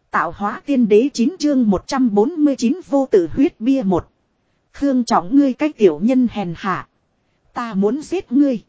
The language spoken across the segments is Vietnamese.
Tạo hóa tiên đế 9 chương 149 vô tử huyết bia 1. Khương Trọng ngươi cái tiểu nhân hèn hạ. Ta muốn giết ngươi.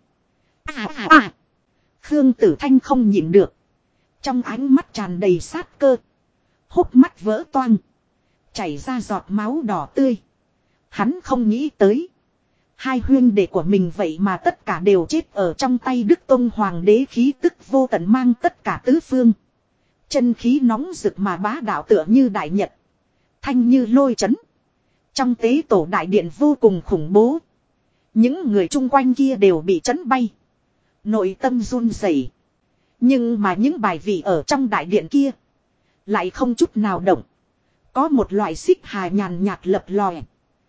Khương Tử Thanh không nhịn được. Trong ánh mắt tràn đầy sát cơ. Hốc mắt vỡ toang. Chảy ra giọt máu đỏ tươi. Hắn không nghĩ tới. Hai huynh đệ của mình vậy mà tất cả đều chết ở trong tay Đức Tông Hoàng đế khí tức vô tận mang tất cả tứ phương. Chân khí nóng rực mà bá đạo tựa như đại nhật. Thanh như lôi chấn. Trong tế tổ đại điện vô cùng khủng bố. Những người chung quanh kia đều bị chấn bay. Nội tâm run rẩy. Nhưng mà những bài vị ở trong đại điện kia lại không chút nào động. Có một loại xích hà nhàn nhạt lập lòe.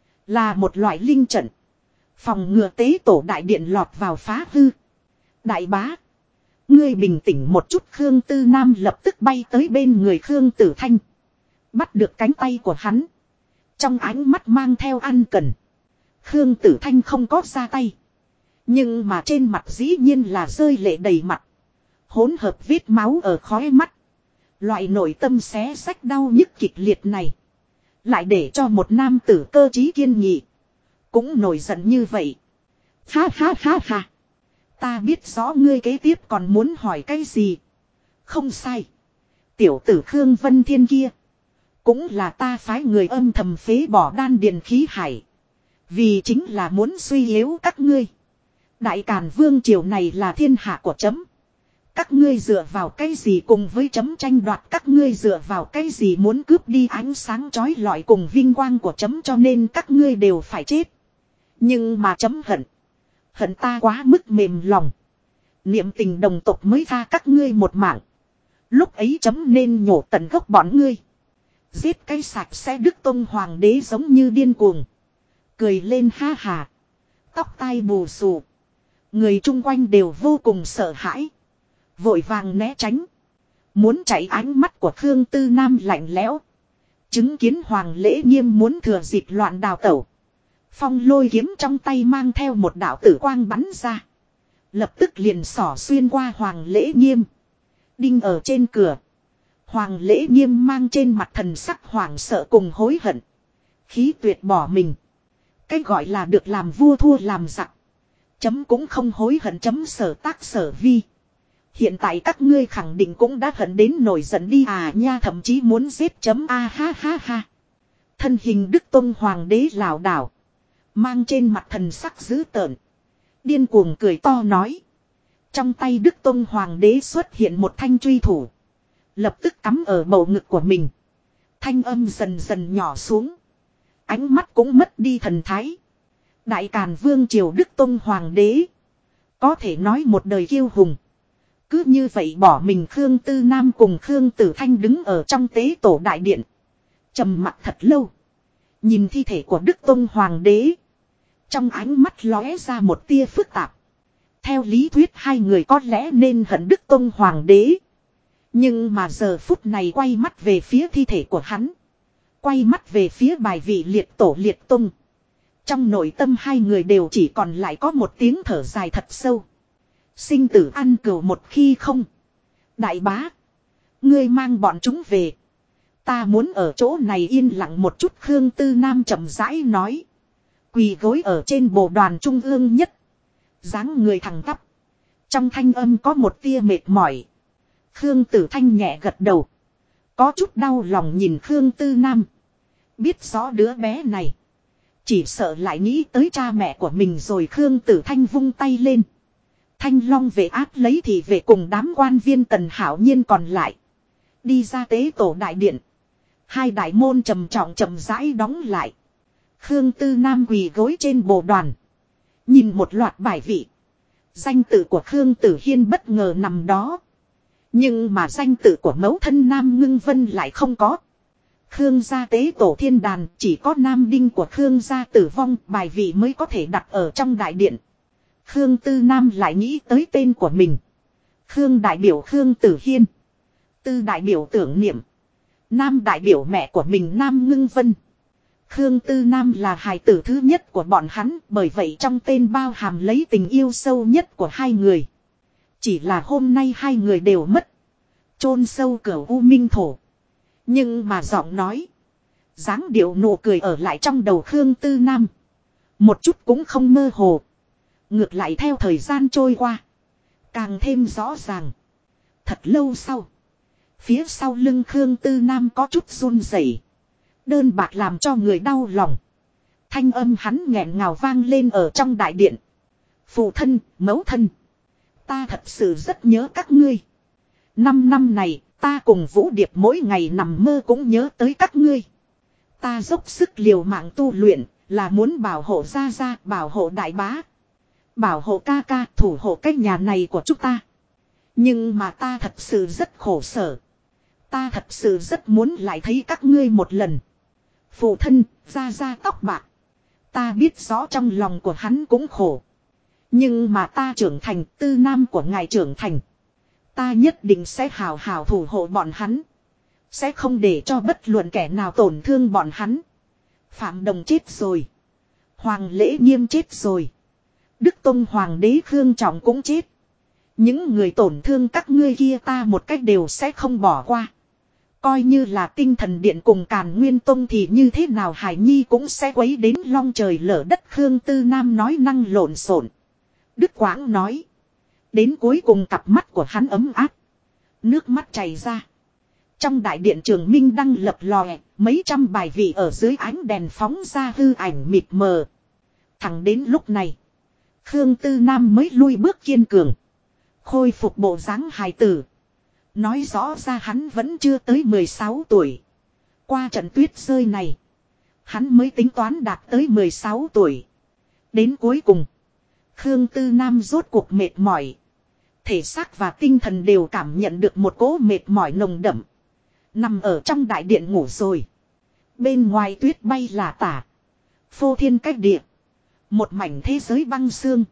Là một loại linh trận. Phòng ngừa tế tổ đại điện lọt vào phá hư. Đại bá. Ngươi bình tĩnh một chút. Khương Tư Nam lập tức bay tới bên người Khương Tử Thanh. Bắt được cánh tay của hắn. Trong ánh mắt mang theo ăn cần. Khương Tử Thanh không có ra tay. Nhưng mà trên mặt dĩ nhiên là rơi lệ đầy mặt. Hỗn hợp vết máu ở khóe mắt. Loại nội tâm xé rách đau nhức kịch liệt này. Lại để cho một nam tử cơ trí kiên nghị. Cũng nổi giận như vậy. Ha ha ha ha. Ta biết rõ ngươi kế tiếp còn muốn hỏi cái gì. Không sai. Tiểu tử Khương Vân Thiên kia. Cũng là ta phái người âm thầm phế bỏ đan điền khí hải. Vì chính là muốn suy yếu các ngươi. Đại Càn Vương triều này là thiên hạ của chấm. Các ngươi dựa vào cái gì cùng với chấm tranh đoạt. Các ngươi dựa vào cái gì muốn cướp đi ánh sáng chói lọi cùng vinh quang của chấm, cho nên các ngươi đều phải chết. Nhưng mà chấm hận. Hận ta quá mức mềm lòng. Niệm tình đồng tộc mới tha các ngươi một mạng. Lúc ấy chấm nên nhổ tận gốc bọn ngươi. Giết cái sạch sẽ. Đức Tông Hoàng đế giống như điên cuồng. Cười lên ha hà. Tóc tai bù xù. Người chung quanh đều vô cùng sợ hãi. Vội vàng né tránh. Muốn chạy ánh mắt của Khương Tư Nam lạnh lẽo. Chứng kiến Hoàng Lễ Nghiêm muốn thừa dịp loạn đào tẩu. Phong lôi kiếm trong tay mang theo một đạo tử quang bắn ra. Lập tức liền xỏ xuyên qua Hoàng Lễ Nghiêm. Đinh ở trên cửa. Hoàng Lễ Nghiêm mang trên mặt thần sắc hoảng sợ cùng hối hận. Khí tuyệt bỏ mình. Cái gọi là được làm vua thua làm giặc. Chấm cũng không hối hận. Chấm sở tác sở vi. Hiện tại các ngươi khẳng định cũng đã hận đến nổi giận đi à nha, thậm chí muốn giết chấm a ha ha ha. Thân hình Đức Tông Hoàng đế lảo đảo. Mang trên mặt thần sắc dữ tợn. Điên cuồng cười to nói. Trong tay Đức Tông Hoàng đế xuất hiện một thanh truy thủ. Lập tức cắm ở bầu ngực của mình. Thanh âm dần dần nhỏ xuống. Ánh mắt cũng mất đi thần thái. Đại Càn Vương triều Đức Tông Hoàng đế. Có thể nói một đời kiêu hùng. Cứ như vậy bỏ mình. Khương Tư Nam cùng Khương Tử Thanh đứng ở trong tế tổ đại điện. Trầm mặt thật lâu. Nhìn thi thể của Đức Tông Hoàng đế. Trong ánh mắt lóe ra một tia phức tạp. Theo lý thuyết hai người có lẽ nên hận Đức Tông Hoàng đế. Nhưng mà giờ phút này quay mắt về phía thi thể của hắn. Quay mắt về phía bài vị liệt tổ liệt tông. Trong nội tâm hai người đều chỉ còn lại có một tiếng thở dài thật sâu. Sinh tử ăn cừu một khi không. Đại bá. Ngươi mang bọn chúng về. Ta muốn ở chỗ này yên lặng một chút. Khương Tư Nam chậm rãi nói. Quỳ gối ở trên bồ đoàn trung ương nhất. Dáng người thẳng tắp. Trong thanh âm có một tia mệt mỏi. Khương Tử Thanh nhẹ gật đầu. Có chút đau lòng nhìn Khương Tư Nam. Biết rõ đứa bé này. Chỉ sợ lại nghĩ tới cha mẹ của mình rồi. Khương Tử Thanh vung tay lên. Thanh Long về áp lấy thì về cùng đám quan viên Tần Hảo Nhiên còn lại. Đi ra tế tổ đại điện. Hai đại môn trầm trọng chậm rãi đóng lại. Khương Tư Nam quỳ gối trên bồ đoàn. Nhìn một loạt bài vị. Danh tự của Khương Tử Hiên bất ngờ nằm đó. Nhưng mà danh tự của mẫu thân Nam Ngưng Vân lại không có. Khương gia tế tổ thiên đàn chỉ có nam đinh của Khương gia tử vong bài vị mới có thể đặt ở trong đại điện. Khương Tư Nam lại nghĩ tới tên của mình. Khương đại biểu Khương Tử Hiên. Tư đại biểu tưởng niệm. Nam đại biểu mẹ của mình Nam Ngưng Vân. Khương Tư Nam là hài tử thứ nhất của bọn hắn, bởi vậy trong tên bao hàm lấy tình yêu sâu nhất của hai người. Chỉ là hôm nay hai người đều mất. Chôn sâu cửa U Minh Thổ. Nhưng mà giọng nói. Dáng điệu nụ cười ở lại trong đầu Khương Tư Nam. Một chút cũng không mơ hồ. Ngược lại theo thời gian trôi qua. Càng thêm rõ ràng. Thật lâu sau. Phía sau lưng Khương Tư Nam có chút run rẩy, đơn bạc làm cho người đau lòng. Thanh âm hắn nghẹn ngào vang lên ở trong đại điện. Phụ thân, mẫu thân. Ta thật sự rất nhớ các ngươi. 5 năm này, ta cùng Vũ Điệp mỗi ngày nằm mơ cũng nhớ tới các ngươi. Ta dốc sức liều mạng tu luyện, là muốn bảo hộ gia gia, bảo hộ đại bá. Bảo hộ ca ca, thủ hộ cái nhà này của chúng ta. Nhưng mà ta thật sự rất khổ sở. Ta thật sự rất muốn lại thấy các ngươi một lần. Phụ thân, gia gia tóc bạc. Ta biết rõ trong lòng của hắn cũng khổ. Nhưng mà ta trưởng thành, Tư Nam của ngài trưởng thành. Ta nhất định sẽ hào hào thủ hộ bọn hắn. Sẽ không để cho bất luận kẻ nào tổn thương bọn hắn. Phạm Đồng chết rồi. Hoàng Lễ Nghiêm chết rồi. Đức Tông Hoàng đế Khương Trọng cũng chết. Những người tổn thương các ngươi kia ta một cách đều sẽ không bỏ qua. Coi như là Tinh Thần Điện cùng Càn Nguyên Tông thì như thế nào Hải Nhi cũng sẽ quấy đến long trời lở đất. Khương Tư Nam nói năng lộn xộn. Đức Quãng nói. Đến cuối cùng cặp mắt của hắn ấm áp. Nước mắt chảy ra. Trong đại điện Trường Minh Đăng lập lòe, mấy trăm bài vị ở dưới ánh đèn phóng ra hư ảnh mịt mờ. Thẳng đến lúc này, Khương Tư Nam mới lui bước kiên cường. Khôi phục bộ dáng hài tử. Nói rõ ra hắn vẫn chưa tới 16 tuổi. Qua trận tuyết rơi này, hắn mới tính toán đạt tới 16 tuổi. Đến cuối cùng, Khương Tư Nam rốt cuộc mệt mỏi. Thể xác và tinh thần đều cảm nhận được một cỗ mệt mỏi nồng đậm. Nằm ở trong đại điện ngủ rồi. Bên ngoài tuyết bay là tả. Phô thiên cách địa. Một mảnh thế giới băng xương.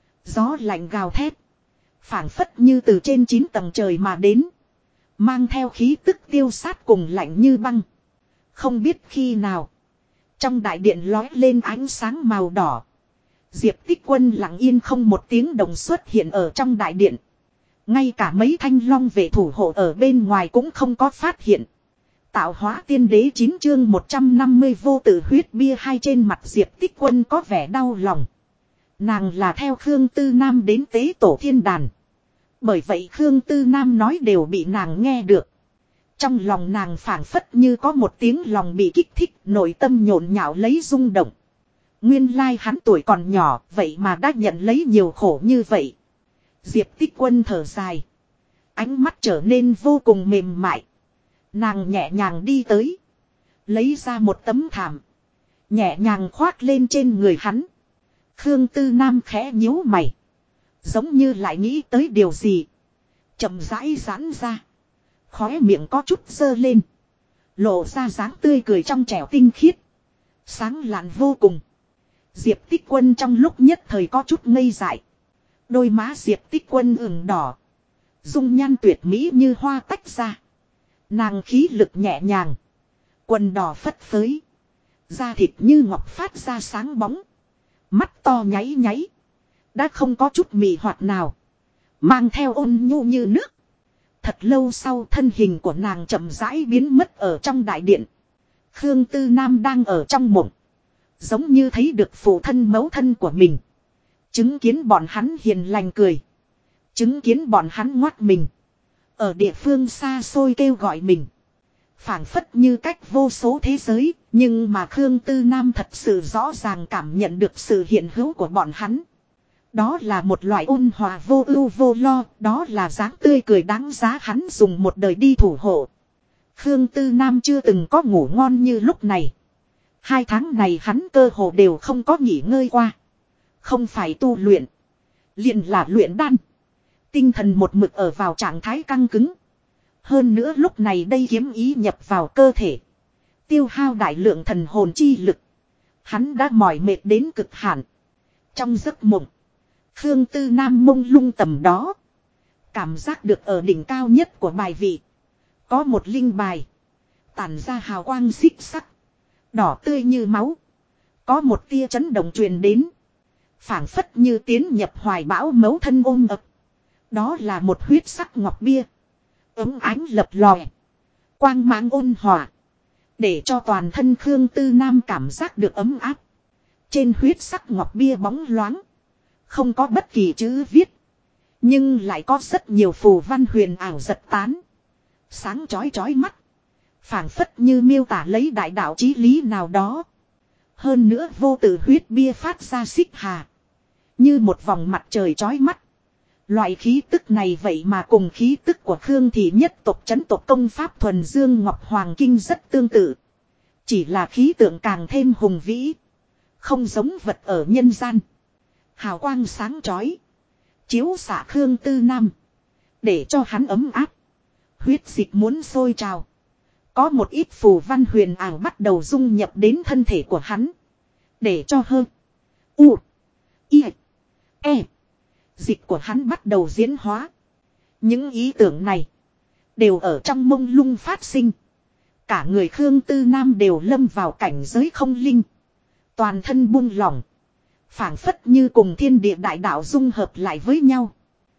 Gió lạnh gào thét. Phảng phất như từ trên 9 tầng trời mà đến. Mang theo khí tức tiêu sát cùng lạnh như băng. Không biết khi nào. Trong đại điện lói lên ánh sáng màu đỏ. Diệp Tích Quân lặng yên không một tiếng động xuất hiện ở trong đại điện. Ngay cả mấy thanh long vệ thủ hộ ở bên ngoài cũng không có phát hiện. Tạo hóa tiên đế 9 chương 150 vô tử huyết bia hai. Trên mặt Diệp Tích Quân có vẻ đau lòng. Nàng là theo Khương Tư Nam đến tế tổ thiên đàn. Bởi vậy Khương Tư Nam nói đều bị nàng nghe được. Trong lòng nàng phảng phất như có một tiếng lòng bị kích thích, nội tâm nhộn nhạo lấy rung động. Nguyên lai hắn tuổi còn nhỏ, vậy mà đã nhận lấy nhiều khổ như vậy. Diệp Tích Quân thở dài. Ánh mắt trở nên vô cùng mềm mại. Nàng nhẹ nhàng đi tới. Lấy ra một tấm thảm. Nhẹ nhàng khoác lên trên người hắn. Khương Tư Nam khẽ nhíu mày. Giống như lại nghĩ tới điều gì. Chậm rãi giãn ra. Khóe miệng có chút dơ lên. Lộ ra dáng tươi cười trong trẻo tinh khiết. Sáng lạn vô cùng. Diệp Tích Quân trong lúc nhất thời có chút ngây dại. Đôi má Diệp Tích Quân ửng đỏ. Dung nhan tuyệt mỹ như hoa tách ra. Nàng khí lực nhẹ nhàng. Quần đỏ phất phới. Da thịt như ngọc phát ra sáng bóng. Mắt to nháy nháy. Đã không có chút mị hoạt nào. Mang theo ôn nhu như nước. Thật lâu sau thân hình của nàng chậm rãi biến mất ở trong đại điện. Khương Tư Nam đang ở trong mộng. Giống như thấy được phụ thân mẫu thân của mình. Chứng kiến bọn hắn hiền lành cười. Chứng kiến bọn hắn ngoắt mình. Ở địa phương xa xôi kêu gọi mình. Phảng phất như cách vô số thế giới. Nhưng mà Khương Tư Nam thật sự rõ ràng cảm nhận được sự hiện hữu của bọn hắn. Đó là một loại ôn hòa vô ưu vô lo. Đó là dáng tươi cười đáng giá hắn dùng một đời đi thủ hộ. Khương Tư Nam chưa từng có ngủ ngon như lúc này. 2 tháng này hắn cơ hồ đều không có nghỉ ngơi qua. Không phải tu luyện. Liền là luyện đan. Tinh thần một mực ở vào trạng thái căng cứng. Hơn nữa lúc này đây kiếm ý nhập vào cơ thể. Tiêu hao đại lượng thần hồn chi lực. Hắn đã mỏi mệt đến cực hạn. Trong giấc mộng. Khương Tư Nam mông lung tầm đó. Cảm giác được ở đỉnh cao nhất của bài vị. Có một linh bài. Tản ra hào quang xích sắc. Đỏ tươi như máu. Có một tia chấn động truyền đến. Phảng phất như tiến nhập hoài bão mấu thân ôm ập. Đó là một huyết sắc ngọc bia. Ấm ánh lập lòe. Quang mang ôn hòa. Để cho toàn thân Khương Tư Nam cảm giác được ấm áp. Trên huyết sắc ngọc bia bóng loáng. Không có bất kỳ chữ viết. Nhưng lại có rất nhiều phù văn huyền ảo giật tán. Sáng chói chói mắt. Phảng phất như miêu tả lấy đại đạo chí lý nào đó. Hơn nữa vô tử huyết bia phát ra xích hà. Như một vòng mặt trời chói mắt. Loại khí tức này vậy mà cùng khí tức của Khương Thị nhất tộc chấn tộc công pháp thuần dương Ngọc Hoàng Kinh rất tương tự. Chỉ là khí tượng càng thêm hùng vĩ. Không giống vật ở nhân gian. Hào quang sáng chói. Chiếu xạ Khương Tư Nam. Để cho hắn ấm áp. Huyết dịch muốn sôi trào. Có một ít phù văn huyền ảo bắt đầu dung nhập đến thân thể của hắn. Để cho hơn. U. I. E. Dịch của hắn bắt đầu diễn hóa. Những ý tưởng này. Đều ở trong mông lung phát sinh. Cả người Khương Tư Nam đều lâm vào cảnh giới không linh. Toàn thân buông lỏng. Phảng phất như cùng thiên địa đại đạo dung hợp lại với nhau.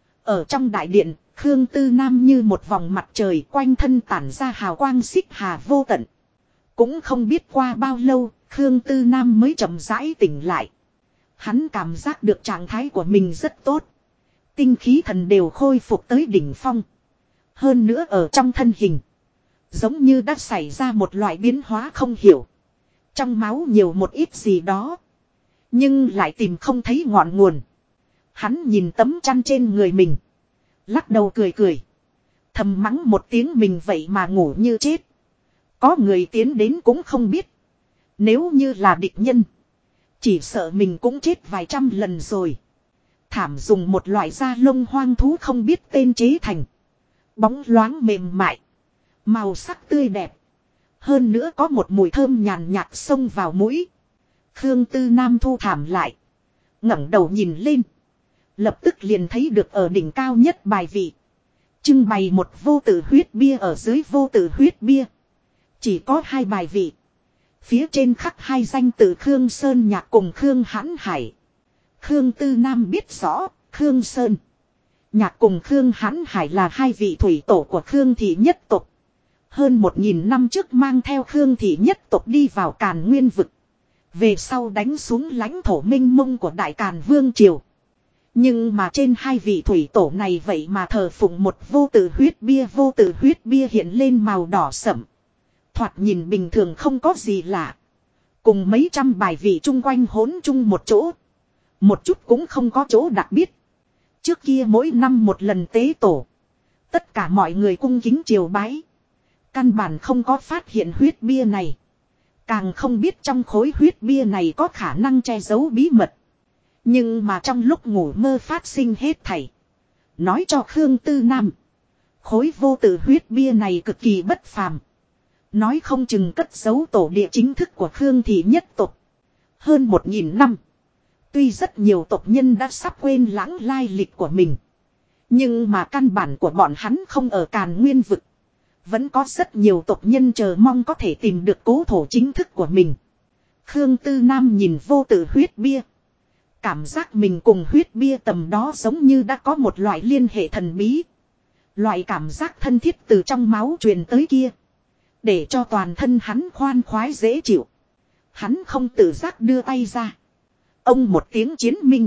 Ở trong đại điện, Khương Tư Nam như một vòng mặt trời quanh thân tản ra hào quang xích hà vô tận. Cũng không biết qua bao lâu, Khương Tư Nam mới chậm rãi tỉnh lại. Hắn cảm giác được trạng thái của mình rất tốt. Tinh khí thần đều khôi phục tới đỉnh phong. Hơn nữa ở trong thân hình. Giống như đã xảy ra một loại biến hóa không hiểu. Trong máu nhiều một ít gì đó. Nhưng lại tìm không thấy ngọn nguồn. Hắn nhìn tấm chăn trên người mình. Lắc đầu cười cười. Thầm mắng một tiếng mình vậy mà ngủ như chết. Có người tiến đến cũng không biết. Nếu như là địch nhân. Chỉ sợ mình cũng chết vài trăm lần rồi. Thảm dùng một loại da lông hoang thú không biết tên chế thành. Bóng loáng mềm mại. Màu sắc tươi đẹp. Hơn nữa có một mùi thơm nhàn nhạt xông vào mũi. Khương Tư Nam thu thảm lại. ngẩng đầu nhìn lên. Lập tức liền thấy được ở đỉnh cao nhất bài vị. Trưng bày một vô tử huyết bia ở dưới vô tử huyết bia. Chỉ có 2 bài vị. Phía trên khắc 2 danh từ Khương Sơn Nhạc cùng Khương Hãn Hải. Khương Tư Nam biết rõ, Khương Sơn Nhạc cùng Khương Hãn Hải là 2 vị thủy tổ của Khương Thị nhất tộc. Hơn 1000 năm trước mang theo Khương Thị nhất tộc đi vào Càn Nguyên vực. Về sau đánh xuống lãnh thổ minh mông của Đại Càn Vương Triều. Nhưng mà trên 2 vị thủy tổ này vậy mà thờ phụng một vô tử huyết bia. Vô tử huyết bia hiện lên màu đỏ sẫm. Thoạt nhìn bình thường không có gì lạ. Cùng mấy trăm bài vị chung quanh hỗn chung một chỗ. Một chút cũng không có chỗ đặc biệt. Trước kia mỗi năm một lần tế tổ. Tất cả mọi người cung kính triều bái. Căn bản không có phát hiện huyết bia này. Càng không biết trong khối huyết bia này có khả năng che giấu bí mật. Nhưng mà trong lúc ngủ mơ phát sinh hết thảy. Nói cho Khương Tư Nam. Khối vô tử huyết bia này cực kỳ bất phàm. Nói không chừng cất giấu tổ địa chính thức của Khương Thị nhất tộc. Hơn 1000 năm. Tuy rất nhiều tộc nhân đã sắp quên lãng lai lịch của mình. Nhưng mà căn bản của bọn hắn không ở Càn Nguyên vực. Vẫn có rất nhiều tộc nhân chờ mong có thể tìm được cố thổ chính thức của mình. Khương Tư Nam nhìn vô tử huyết bia. Cảm giác mình cùng huyết bia tầm đó giống như đã có một loại liên hệ thần bí. Loại cảm giác thân thiết từ trong máu truyền tới kia. Để cho toàn thân hắn khoan khoái dễ chịu. Hắn không tự giác đưa tay ra. Ông một tiếng chiến minh.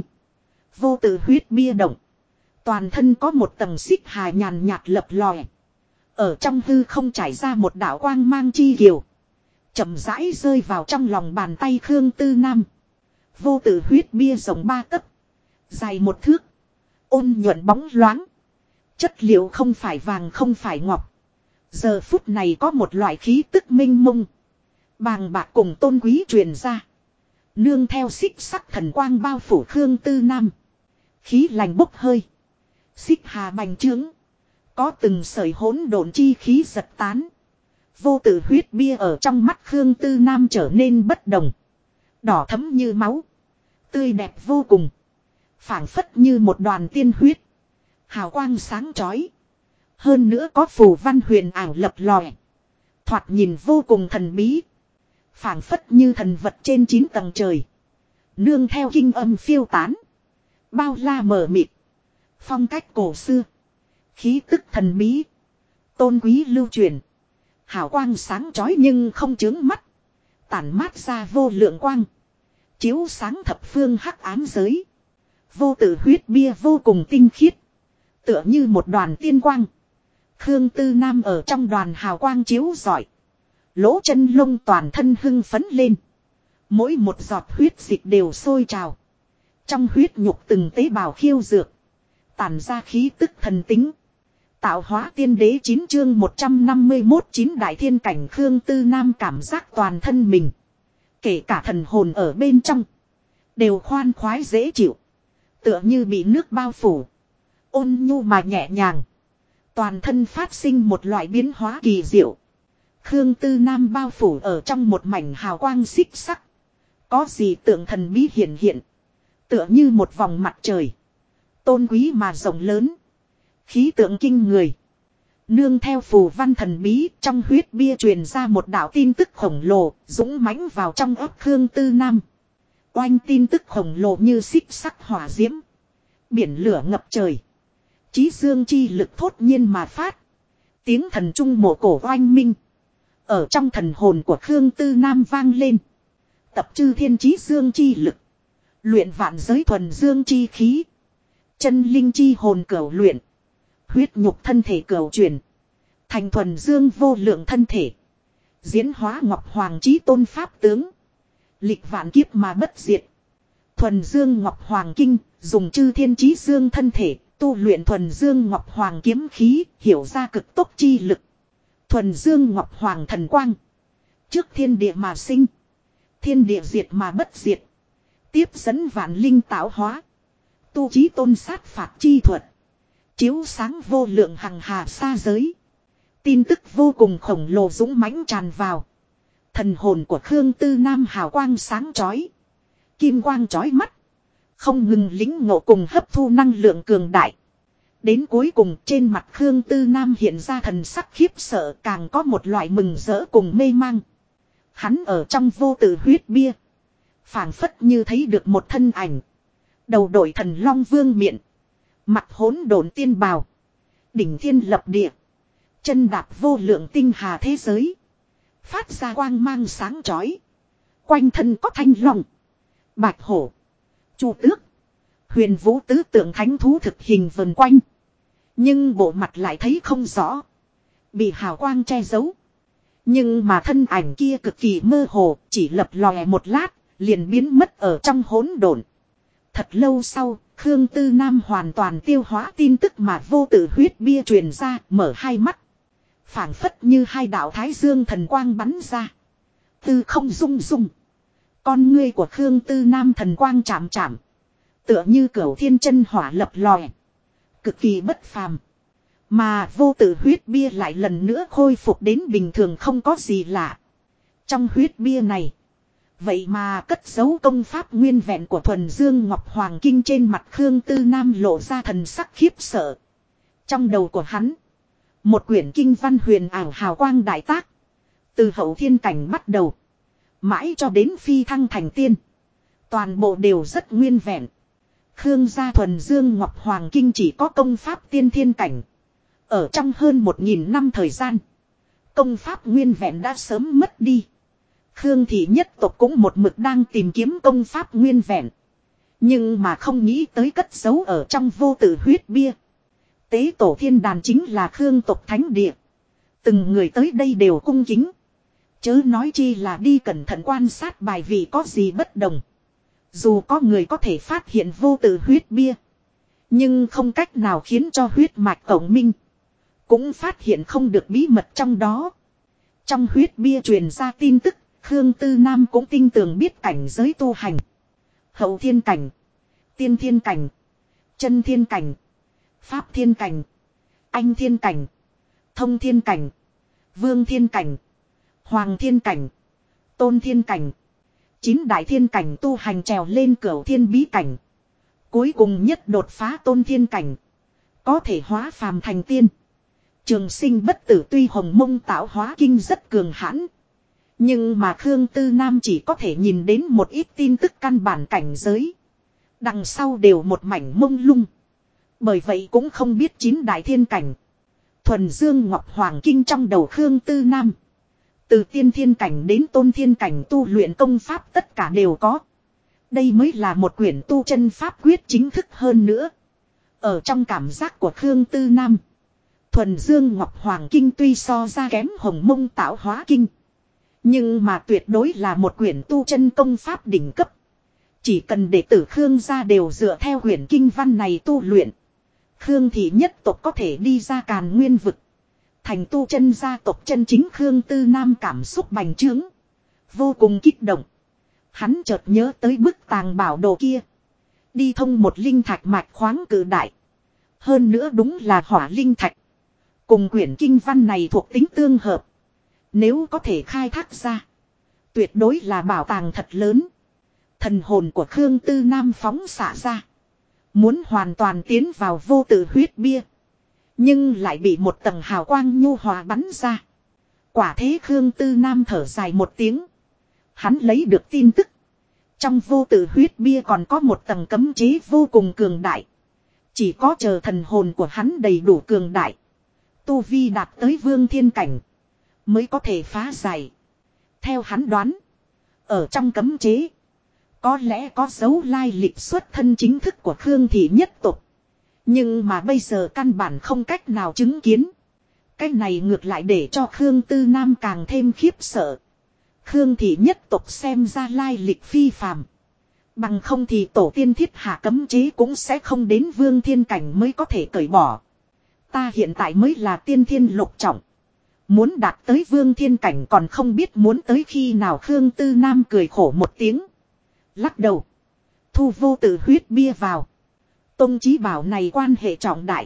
Vô tử huyết bia động. Toàn thân có một tầng xích hà nhàn nhạt lập lòe. Ở trong hư không trải ra một đạo quang mang chi kiều. Chậm rãi rơi vào trong lòng bàn tay Khương Tư Nam. Vô tử huyết bia rộng 3 tấc. Dài 1 thước. Ôn nhuận bóng loáng. Chất liệu không phải vàng không phải ngọc. Giờ phút này có một loại khí tức minh mông. Bàng bạc cùng tôn quý truyền ra. Nương theo xích sắc thần quang bao phủ Khương Tư Nam. Khí lành bốc hơi. Xích hà bành trướng. Có từng sợi hỗn độn chi khí giật tán. Vô tử huyết bia ở trong mắt Khương Tư Nam trở nên bất đồng. Đỏ thẫm như máu. Tươi đẹp vô cùng. Phảng phất như một đoàn tiên huyết. Hào quang sáng chói. Hơn nữa có phù văn huyền ảo lập lòe. Thoạt nhìn vô cùng thần bí. Phảng phất như thần vật trên 9 tầng trời. Nương theo kinh âm phiêu tán. Bao la mờ mịt. Phong cách cổ xưa. Khí tức thần bí. Tôn quý lưu truyền. Hào quang sáng chói nhưng không chướng mắt. Tản mát ra vô lượng quang. Chiếu sáng thập phương hắc ám giới. Vô tự huyết bia vô cùng tinh khiết. Tựa như một đoàn tiên quang. Khương Tư Nam ở trong đoàn hào quang chiếu rọi. Lỗ chân lông toàn thân hưng phấn lên. Mỗi một giọt huyết dịch đều sôi trào. Trong huyết nhục từng tế bào khiêu dược. Tản ra khí tức thần tính. Tạo hóa tiên đế 9 chương 151 9 đại thiên cảnh Khương Tư Nam cảm giác toàn thân mình. Kể cả thần hồn ở bên trong. Đều khoan khoái dễ chịu. Tựa như bị nước bao phủ. Ôn nhu mà nhẹ nhàng. Toàn thân phát sinh một loại biến hóa kỳ diệu. Khương Tư Nam bao phủ ở trong một mảnh hào quang xích sắc. Có gì tượng thần bí hiện hiện. Tựa như một vòng mặt trời. Tôn quý mà rộng lớn. Khí tượng kinh người. Nương theo phù văn thần bí trong huyết bia truyền ra một đạo tin tức khổng lồ. Dũng mãnh vào trong ấp Khương Tư Nam. Oanh tin tức khổng lồ như xích sắc hỏa diễm. Biển lửa ngập trời. Chí dương chi lực thốt nhiên mà phát. Tiếng thần trung mộ cổ oanh minh. Ở trong thần hồn của Khương Tư Nam vang lên. Tập chư thiên chí dương chi lực. Luyện vạn giới thuần dương chi khí. Chân linh chi hồn cửu luyện. Huyết nhục thân thể cửu truyền. Thành thuần dương vô lượng thân thể. Diễn hóa ngọc hoàng chí tôn pháp tướng. Lịch vạn kiếp mà bất diệt. Thuần dương ngọc hoàng kinh. Dùng chư thiên chí dương thân thể. Tu luyện thuần dương ngọc hoàng kiếm khí. Hiểu ra cực tốc chi lực. Thuần dương ngọc hoàng thần quang. Trước thiên địa mà sinh. Thiên địa diệt mà bất diệt. Tiếp dẫn vạn linh tạo hóa. Tu chí tôn sát phạt chi thuật. Chiếu sáng vô lượng hằng hà xa giới. Tin tức vô cùng khổng lồ dũng mãnh tràn vào. Thần hồn của Khương Tư Nam hào quang sáng chói. Kim quang chói mắt. Không ngừng lính ngộ cùng hấp thu năng lượng cường đại. Đến cuối cùng trên mặt Khương Tư Nam hiện ra thần sắc khiếp sợ, càng có một loại mừng rỡ cùng mê mang. Hắn ở trong vô tự huyết bia. Phảng phất như thấy được một thân ảnh. Đầu đội thần long vương miện. Mặt hỗn độn tiên bào. Đỉnh thiên lập địa. Chân đạp vô lượng tinh hà thế giới. Phát ra quang mang sáng chói. Quanh thân có thanh long. Bạch hổ. Chu tước. Huyền vũ tứ tượng thánh thú thực hình vần quanh. Nhưng bộ mặt lại thấy không rõ. Bị hào quang che giấu. Nhưng mà thân ảnh kia cực kỳ mơ hồ. Chỉ lập lòe một lát. Liền biến mất ở trong hỗn độn. Thật lâu sau. Khương Tư Nam hoàn toàn tiêu hóa tin tức mà vô tự huyết bia truyền ra. Mở hai mắt. Phảng phất như hai đạo thái dương thần quang bắn ra. Tư không rung rung. Con ngươi của Khương Tư Nam thần quang chạm chạm. Tựa như cửu thiên chân hỏa lập lòe. Cực kỳ bất phàm. Mà vô tự huyết bia lại lần nữa khôi phục đến bình thường không có gì lạ. Trong huyết bia này. Vậy mà cất giấu công pháp nguyên vẹn của thuần dương ngọc hoàng kinh trên mặt Khương Tư Nam lộ ra thần sắc khiếp sợ. Trong đầu của hắn. Một quyển kinh văn huyền ảo hào quang đại tác. Từ hậu thiên cảnh bắt đầu. Mãi cho đến phi thăng thành tiên. Toàn bộ đều rất nguyên vẹn. Khương gia thuần dương ngọc hoàng kinh chỉ có công pháp tiên thiên cảnh. Ở trong hơn 1000 năm thời gian. Công pháp nguyên vẹn đã sớm mất đi. Khương thị nhất tộc cũng một mực đang tìm kiếm công pháp nguyên vẹn. Nhưng mà không nghĩ tới cất giấu ở trong vô tự huyết bia. Tế tổ thiên đàn chính là Khương tộc thánh địa. Từng người tới đây đều cung kính. Chớ nói chi là đi cẩn thận quan sát bài vị có gì bất đồng. Dù có người có thể phát hiện vô tự huyết bia. Nhưng không cách nào khiến cho huyết mạch cộng minh. Cũng phát hiện không được bí mật trong đó. Trong huyết bia truyền ra tin tức. Khương Tư Nam cũng tin tưởng biết cảnh giới tu hành. Hậu thiên cảnh. Tiên thiên cảnh. Chân thiên cảnh. Pháp thiên cảnh. Anh thiên cảnh. Thông thiên cảnh. Vương thiên cảnh. Hoàng thiên cảnh. Tôn thiên cảnh. 9 đại thiên cảnh tu hành trèo lên cửu thiên bí cảnh. Cuối cùng nhất đột phá tôn thiên cảnh. Có thể hóa phàm thành tiên. Trường sinh bất tử tuy hồng mông tạo hóa kinh rất cường hãn. Nhưng mà Khương Tư Nam chỉ có thể nhìn đến một ít tin tức căn bản cảnh giới. Đằng sau đều một mảnh mông lung. Bởi vậy cũng không biết 9 đại thiên cảnh. Thuần Dương Ngọc Hoàng Kinh trong đầu Khương Tư Nam. Từ tiên thiên cảnh đến tôn thiên cảnh tu luyện công pháp tất cả đều có. Đây mới là một quyển tu chân pháp quyết chính thức hơn nữa. Ở trong cảm giác của Khương Tư Nam, Thuần Dương Ngọc Hoàng Kinh tuy so ra kém Hồng Mông Tạo Hóa Kinh, nhưng mà tuyệt đối là một quyển tu chân công pháp đỉnh cấp. Chỉ cần đệ tử Khương gia đều dựa theo quyển kinh văn này tu luyện, Khương thị nhất tộc có thể đi ra Càn Nguyên vực, thành tu chân gia tộc chân chính. Khương Tư Nam cảm xúc bành trướng, vô cùng kích động. Hắn chợt nhớ tới bức tàng bảo đồ kia, đi thông một linh thạch mạch khoáng cự đại. Hơn nữa đúng là hỏa linh thạch, cùng quyển kinh văn này thuộc tính tương hợp. Nếu có thể khai thác ra, tuyệt đối là bảo tàng thật lớn. Thần hồn của Khương Tư Nam phóng xạ ra, muốn hoàn toàn tiến vào vô tự huyết bia, nhưng lại bị một tầng hào quang nhu hòa bắn ra. Quả thế Khương Tư Nam thở dài một tiếng. Hắn lấy được tin tức, trong vô tự huyết bia còn có một tầng cấm chế vô cùng cường đại. Chỉ có chờ thần hồn của hắn đầy đủ cường đại, tu vi đạt tới vương thiên cảnh, mới có thể phá giải. Theo hắn đoán, ở trong cấm chế có lẽ có dấu lai lịch xuất thân chính thức của Khương thị nhất tộc, nhưng mà bây giờ căn bản không cách nào chứng kiến. Cái này ngược lại để cho Khương Tư Nam càng thêm khiếp sợ. Khương thị nhất tộc xem ra lai lịch phi phàm, bằng không thì tổ tiên thiết hạ cấm chế cũng sẽ không đến vương thiên cảnh mới có thể cởi bỏ. Ta hiện tại mới là tiên thiên lục trọng, muốn đạt tới vương thiên cảnh còn không biết muốn tới khi nào. Khương Tư Nam cười khổ một tiếng, lắc đầu, thu vô tự huyết bia vào. Tông chí bảo này quan hệ trọng đại,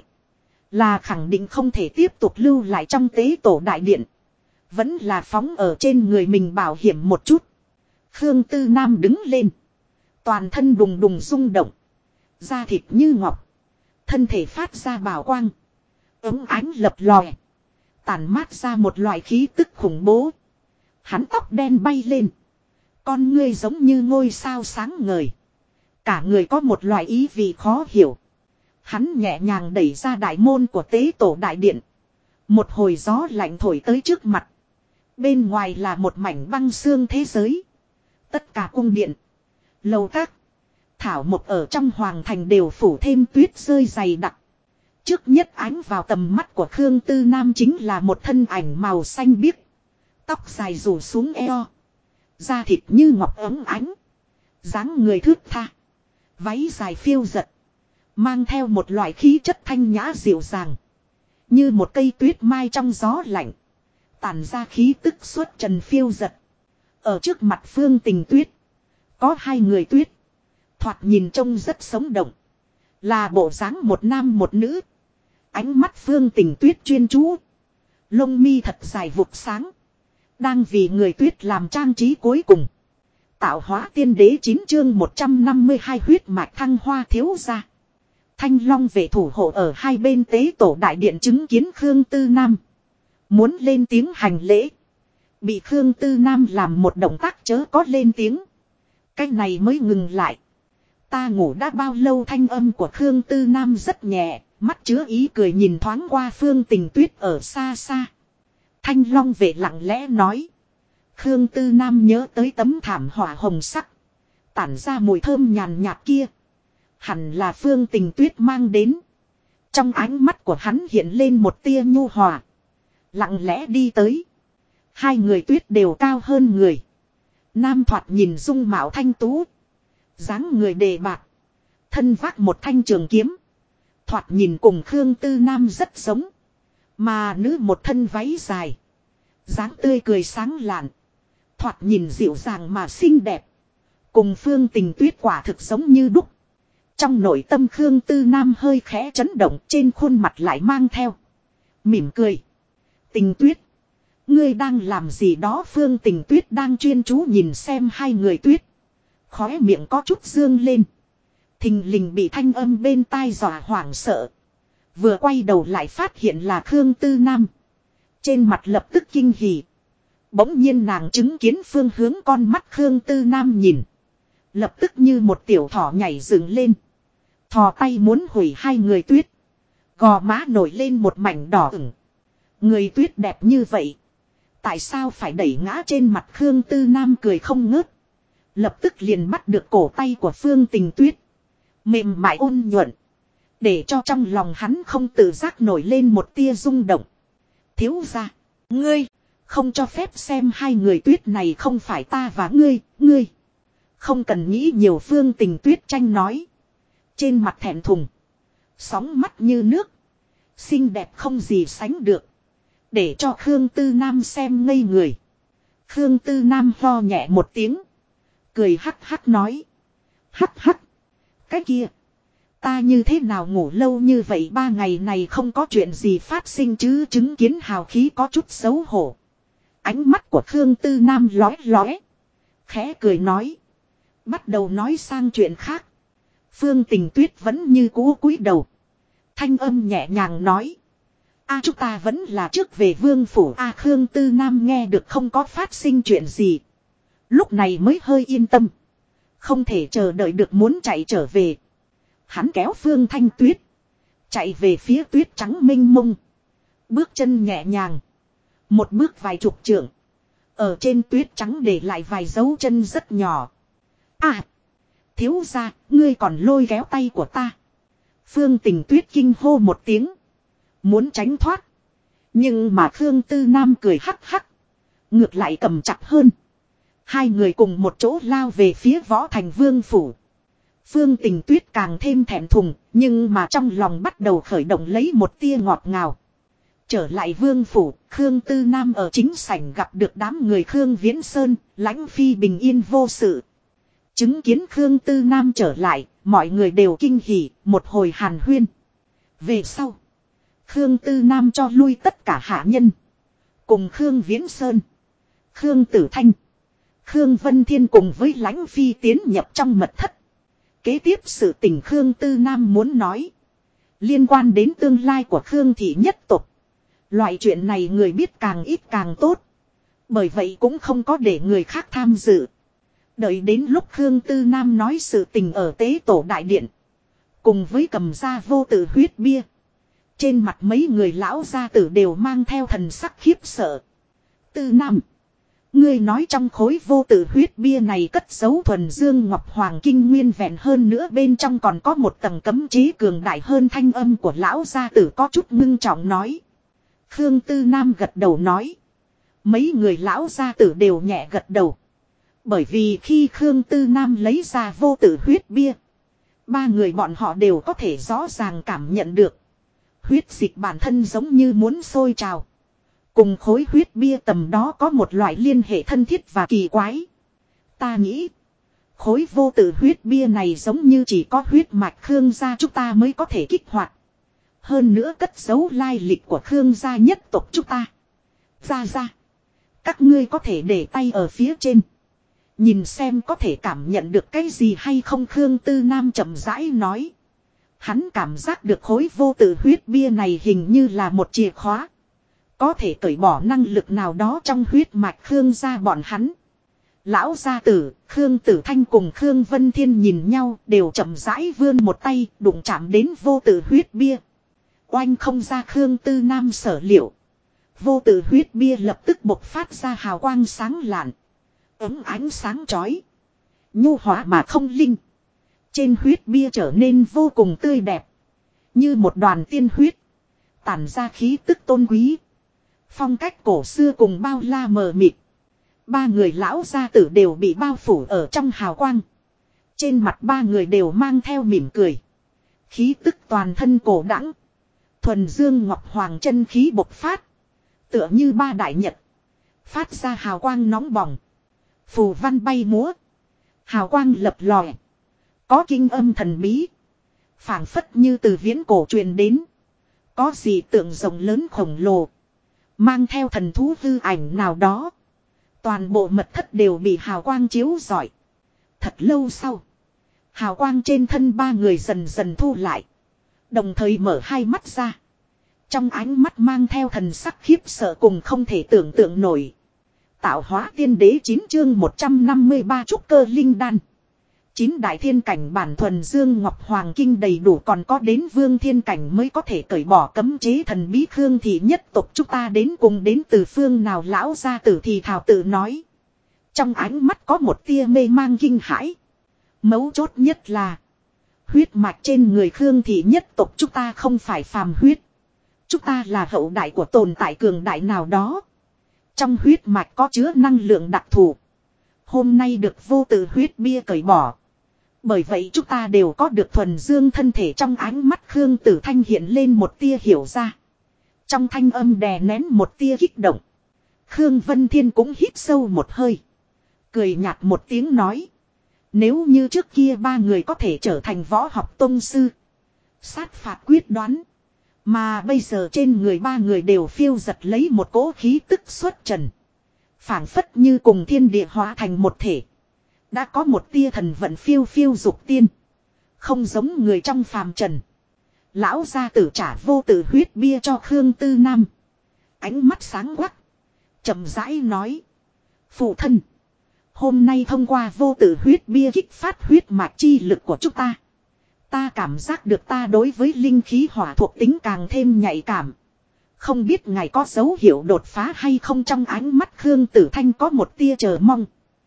là khẳng định không thể tiếp tục lưu lại trong tế tổ đại điện, vẫn là phóng ở trên người mình bảo hiểm một chút. Khương Tư Nam đứng lên, toàn thân đùng đùng rung động, da thịt như ngọc, thân thể phát ra bảo quang, ống ánh lập lòe, tản mát ra một loại khí tức khủng bố. Hắn tóc đen bay lên, con ngươi giống như ngôi sao sáng ngời, cả người có một loại ý vị khó hiểu. Hắn nhẹ nhàng đẩy ra đại môn của tế tổ đại điện, một hồi gió lạnh thổi tới trước mặt. Bên ngoài là một mảnh băng xương thế giới. Tất cả cung điện, lầu các, thảo mộc ở trong hoàng thành đều phủ thêm tuyết rơi dày đặc. Trước nhất ánh vào tầm mắt của Khương Tư Nam chính là một thân ảnh màu xanh biếc, tóc dài rủ xuống eo, da thịt như ngọc óng ánh, dáng người thướt tha, váy dài phiêu giật, mang theo một loại khí chất thanh nhã dịu dàng, như một cây tuyết mai trong gió lạnh, tản ra khí tức xuất trần phiêu giật. Ở trước mặt Phương Tình Tuyết, có hai người tuyết, thoạt nhìn trông rất sống động, là bộ dáng một nam một nữ. Ánh mắt Phương Tình Tuyết chuyên chú, lông mi thật dài vụt sáng, đang vì người tuyết làm trang trí cuối cùng. Tạo hóa tiên đế 9 chương 152 huyết mạch thăng hoa thiếu gia. Thanh Long vệ thủ hộ ở hai bên tế tổ đại điện chứng kiến Khương Tư Nam, muốn lên tiếng hành lễ, bị Khương Tư Nam làm một động tác chớ có lên tiếng, cái này mới ngừng lại. Ta ngủ đã bao lâu? Thanh âm của Khương Tư Nam rất nhẹ, mắt chứa ý cười nhìn thoáng qua Phương Tình Tuyết ở xa xa. Thanh Long vệ lặng lẽ nói. Khương Tư Nam nhớ tới tấm thảm họa hồng sắc, tản ra mùi thơm nhàn nhạt kia, hẳn là Phương Tình Tuyết mang đến. Trong ánh mắt của hắn hiện lên một tia nhu hòa, lặng lẽ đi tới. Hai người tuyết đều cao hơn người. Nam thoạt nhìn dung mạo thanh tú, dáng người đề bạc, thân vác một thanh trường kiếm, thoạt nhìn cùng Khương Tư Nam rất giống. Mà nữ một thân váy dài, dáng tươi cười sáng lạn, thoạt nhìn dịu dàng mà xinh đẹp, cùng Phương Tình Tuyết quả thực giống như đúc. Trong nội tâm Khương Tư Nam hơi khẽ chấn động, trên khuôn mặt lại mang theo mỉm cười. Tình Tuyết, ngươi đang làm gì đó? Phương Tình Tuyết đang chuyên chú nhìn xem hai người tuyết, khóe miệng có chút dương lên, thình lình bị thanh âm bên tai dọa hoảng sợ. Vừa quay đầu lại phát hiện là Khương Tư Nam, trên mặt lập tức kinh hỉ. Bỗng nhiên nàng chứng kiến phương hướng con mắt Khương Tư Nam nhìn, lập tức như một tiểu thỏ nhảy dựng lên, thò tay muốn hủy hai người tuyết, gò má nổi lên một mảnh đỏ ửng. Người tuyết đẹp như vậy, tại sao phải đẩy ngã trên mặt Khương Tư Nam cười không ngớt. Lập tức liền bắt được cổ tay của Phương Tình Tuyết. Mềm mại ôn nhuận. Để cho trong lòng hắn không tự giác nổi lên một tia rung động. Thiếu gia, ngươi, không cho phép xem hai người tuyết này không phải ta và ngươi. Không cần nghĩ nhiều, Phương Tình Tuyết tranh nói. Trên mặt thẹn thùng. Sóng mắt như nước. Xinh đẹp không gì sánh được. Để cho Khương Tư Nam xem ngây người. Khương Tư Nam ho nhẹ một tiếng. Cười hắc hắc nói. Hắc hắc. Cái kia. Ta như thế nào ngủ lâu như vậy, 3 ngày này không có chuyện gì phát sinh chứ, chứng kiến hào khí có chút xấu hổ. Ánh mắt của Khương Tư Nam lóe lóe. Khẽ cười nói. Bắt đầu nói sang chuyện khác. Phương Tình Tuyết vẫn như cũ cúi đầu. Thanh âm nhẹ nhàng nói. Chúng ta vẫn là trước về vương phủ. Khương Tư Nam nghe được không có phát sinh chuyện gì. Lúc này mới hơi yên tâm. Không thể chờ đợi được muốn chạy trở về. Hắn kéo Phương Thanh Tuyết. Chạy về phía tuyết trắng mênh mông. Bước chân nhẹ nhàng. Một bước vài chục trượng. Ở trên tuyết trắng để lại vài dấu chân rất nhỏ. Thiếu gia, ngươi còn lôi kéo tay của ta. Phương Tình Tuyết kinh hô một tiếng. Muốn tránh thoát. Nhưng mà Khương Tư Nam cười hắc hắc. Ngược lại cầm chặt hơn. Hai người cùng một chỗ lao về phía Võ Thành Vương phủ. Phương Tình Tuyết càng thêm thẹn thùng, nhưng mà trong lòng bắt đầu khởi động lấy một tia ngọt ngào. Trở lại vương phủ, Khương Tư Nam ở chính sảnh gặp được đám người Khương Viễn Sơn, Lãnh Phi bình yên vô sự. Chứng kiến Khương Tư Nam trở lại, mọi người đều kinh hỉ, một hồi hàn huyên. Về sau, Khương Tư Nam cho lui tất cả hạ nhân. Cùng Khương Viễn Sơn, Khương Tử Thanh, Khương Vân Thiên cùng với Lãnh Phi tiến nhập trong mật thất. Kế tiếp sự tình Khương Tư Nam muốn nói. Liên quan đến tương lai của Khương thị nhất tộc. Loại chuyện này người biết càng ít càng tốt. Bởi vậy cũng không có để người khác tham dự. Đợi đến lúc Khương Tư Nam nói sự tình ở tế tổ đại điện. Cùng với cầm ra vô tử huyết bia. Trên mặt mấy người lão gia tử đều mang theo thần sắc khiếp sợ. Tư Nam. Ngươi nói trong khối vô tử huyết bia này cất giấu thuần dương ngọc hoàng kinh nguyên vẹn, hơn nữa bên trong còn có một tầng cấm chế cường đại hơn. Thanh âm của lão gia tử có chút ngưng trọng nói. Khương Tư Nam gật đầu nói. Mấy người lão gia tử đều nhẹ gật đầu. Bởi vì khi Khương Tư Nam lấy ra vô tử huyết bia, ba người bọn họ đều có thể rõ ràng cảm nhận được. Huyết dịch bản thân giống như muốn sôi trào. Cùng khối huyết bia tầm đó có một loại liên hệ thân thiết và kỳ quái. Ta nghĩ, khối vô tử huyết bia này giống như chỉ có huyết mạch Khương gia chúng ta mới có thể kích hoạt. Hơn nữa cất giấu lai lịch của Khương gia nhất tộc chúng ta. Ra. Các ngươi có thể để tay ở phía trên. Nhìn xem có thể cảm nhận được cái gì hay không. Khương Tư Nam chậm rãi nói. Hắn cảm giác được khối vô tử huyết bia này hình như là một chìa khóa. Có thể cởi bỏ năng lực nào đó trong huyết mạch Khương gia bọn hắn. Lão gia tử, Khương Tử Thanh cùng Khương Vân Thiên nhìn nhau đều chậm rãi vươn một tay đụng chạm đến vô tử huyết bia. Oanh không ra Khương Tư Nam sở liệu. Vô tử huyết bia lập tức bộc phát ra hào quang sáng lạn. Ấm ánh sáng chói. Nhu hóa mà không linh. Trên huyết bia trở nên vô cùng tươi đẹp. Như một đoàn tiên huyết. Tản ra khí tức tôn quý. Phong cách cổ xưa cùng bao la mờ mịt. Ba người lão gia tử đều bị bao phủ ở trong hào quang. Trên mặt ba người đều mang theo mỉm cười. Khí tức toàn thân cổ đẳng. Thuần dương ngọc hoàng chân khí bộc phát. Tựa như ba đại nhật. Phát ra hào quang nóng bỏng. Phù văn bay múa. Hào quang lập lòe. Có kinh âm thần bí. Phảng phất như từ viễn cổ truyền đến. Có gì tượng rồng lớn khổng lồ. Mang theo thần thú hư ảnh nào đó. Toàn bộ mật thất đều bị hào quang chiếu rọi. Thật lâu sau. Hào quang trên thân ba người dần dần thu lại. Đồng thời mở hai mắt ra. Trong ánh mắt mang theo thần sắc khiếp sợ cùng không thể tưởng tượng nổi. Tạo hóa tiên đế 9 chương 153 trúc cơ linh đan. 9 đại thiên cảnh bản thuần dương ngọc hoàng kinh đầy đủ, còn có đến vương thiên cảnh mới có thể cởi bỏ cấm chế thần bí. Khương thị nhất tộc chúng ta đến cùng đến từ phương nào? Lão gia tử thì thào tự nói. Trong ánh mắt có một tia mê mang kinh hãi. Mấu chốt nhất là huyết mạch trên người Khương thị nhất tộc chúng ta không phải phàm huyết. Chúng ta là hậu đại của tồn tại cường đại nào đó. Trong huyết mạch có chứa năng lượng đặc thù. Hôm nay được vô tử huyết bia cởi bỏ. Bởi vậy chúng ta đều có được thuần dương thân thể. Trong ánh mắt Khương Tử Thanh hiện lên một tia hiểu ra. Trong thanh âm đè nén một tia kích động. Khương Vân Thiên cũng hít sâu một hơi. Cười nhạt một tiếng nói. Nếu như trước kia 3 người có thể trở thành võ học tông sư. Sát phạt quyết đoán. Mà bây giờ trên người 3 người đều phiêu giật lấy một cỗ khí tức xuất trần. Phảng phất như cùng thiên địa hóa thành một thể. Đã có một tia thần vận phiêu phiêu dục tiên. Không giống người trong phàm trần. Lão gia tử trả vô tử huyết bia cho Khương Tư Nam. Ánh mắt sáng quắc. Chậm rãi nói. Phụ thân. Hôm nay thông qua vô tử huyết bia kích phát huyết mạch chi lực của chúng ta. Ta cảm giác được ta đối với linh khí hỏa thuộc tính càng thêm nhạy cảm. Không biết ngài có dấu hiệu đột phá hay không? Trong ánh mắt Khương Tử Thanh có một tia chờ mong.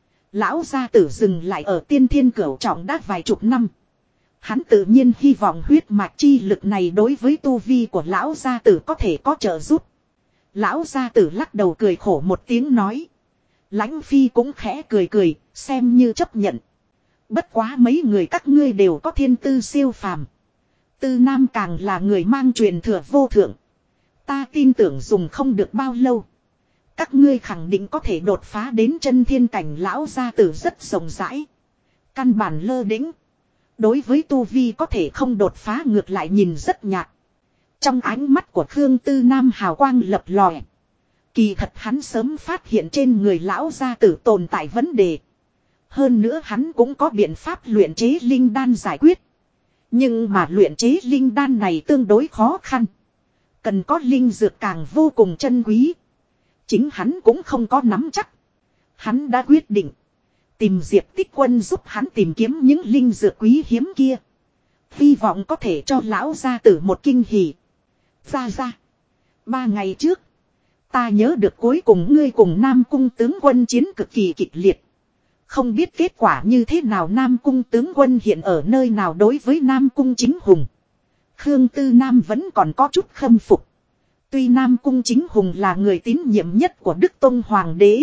Lão gia tử dừng lại ở tiên thiên cửu trọng đã vài chục năm. Hắn tự nhiên hy vọng huyết mạch chi lực này đối với tu vi của lão gia tử có thể có trợ giúp. Lão gia tử lắc đầu cười khổ một tiếng nói. Lãnh Phi cũng khẽ cười cười, xem như chấp nhận. Bất quá mấy người các ngươi đều có thiên tư siêu phàm. Tư Nam càng là người mang truyền thừa vô thượng. Ta tin tưởng dùng không được bao lâu. Các ngươi khẳng định có thể đột phá đến chân thiên cảnh. Lão gia tử rất rộng rãi. Căn bản lơ đĩnh. Đối với tu vi có thể không đột phá ngược lại nhìn rất nhạt. Trong ánh mắt của Khương Tư Nam hào quang lập lòe. Kỳ thật hắn sớm phát hiện trên người lão gia tử tồn tại vấn đề. Hơn nữa hắn cũng có biện pháp luyện chế linh đan giải quyết. Nhưng mà luyện chế linh đan này tương đối khó khăn. Cần có linh dược càng vô cùng chân quý. Chính hắn cũng không có nắm chắc. Hắn đã quyết định. Tìm Diệp Tích Quân giúp hắn tìm kiếm những linh dược quý hiếm kia. Hy vọng có thể cho lão gia tử một kinh hỉ. Ra. 3 ngày trước. Ta nhớ được cuối cùng ngươi cùng Nam Cung tướng quân chiến cực kỳ kịch liệt. Không biết kết quả như thế nào? Nam Cung tướng quân hiện ở nơi nào? Đối với Nam Cung Chính Hùng, Khương Tư Nam vẫn còn có chút khâm phục. Tuy Nam Cung Chính Hùng là người tín nhiệm nhất của Đức Tông Hoàng đế,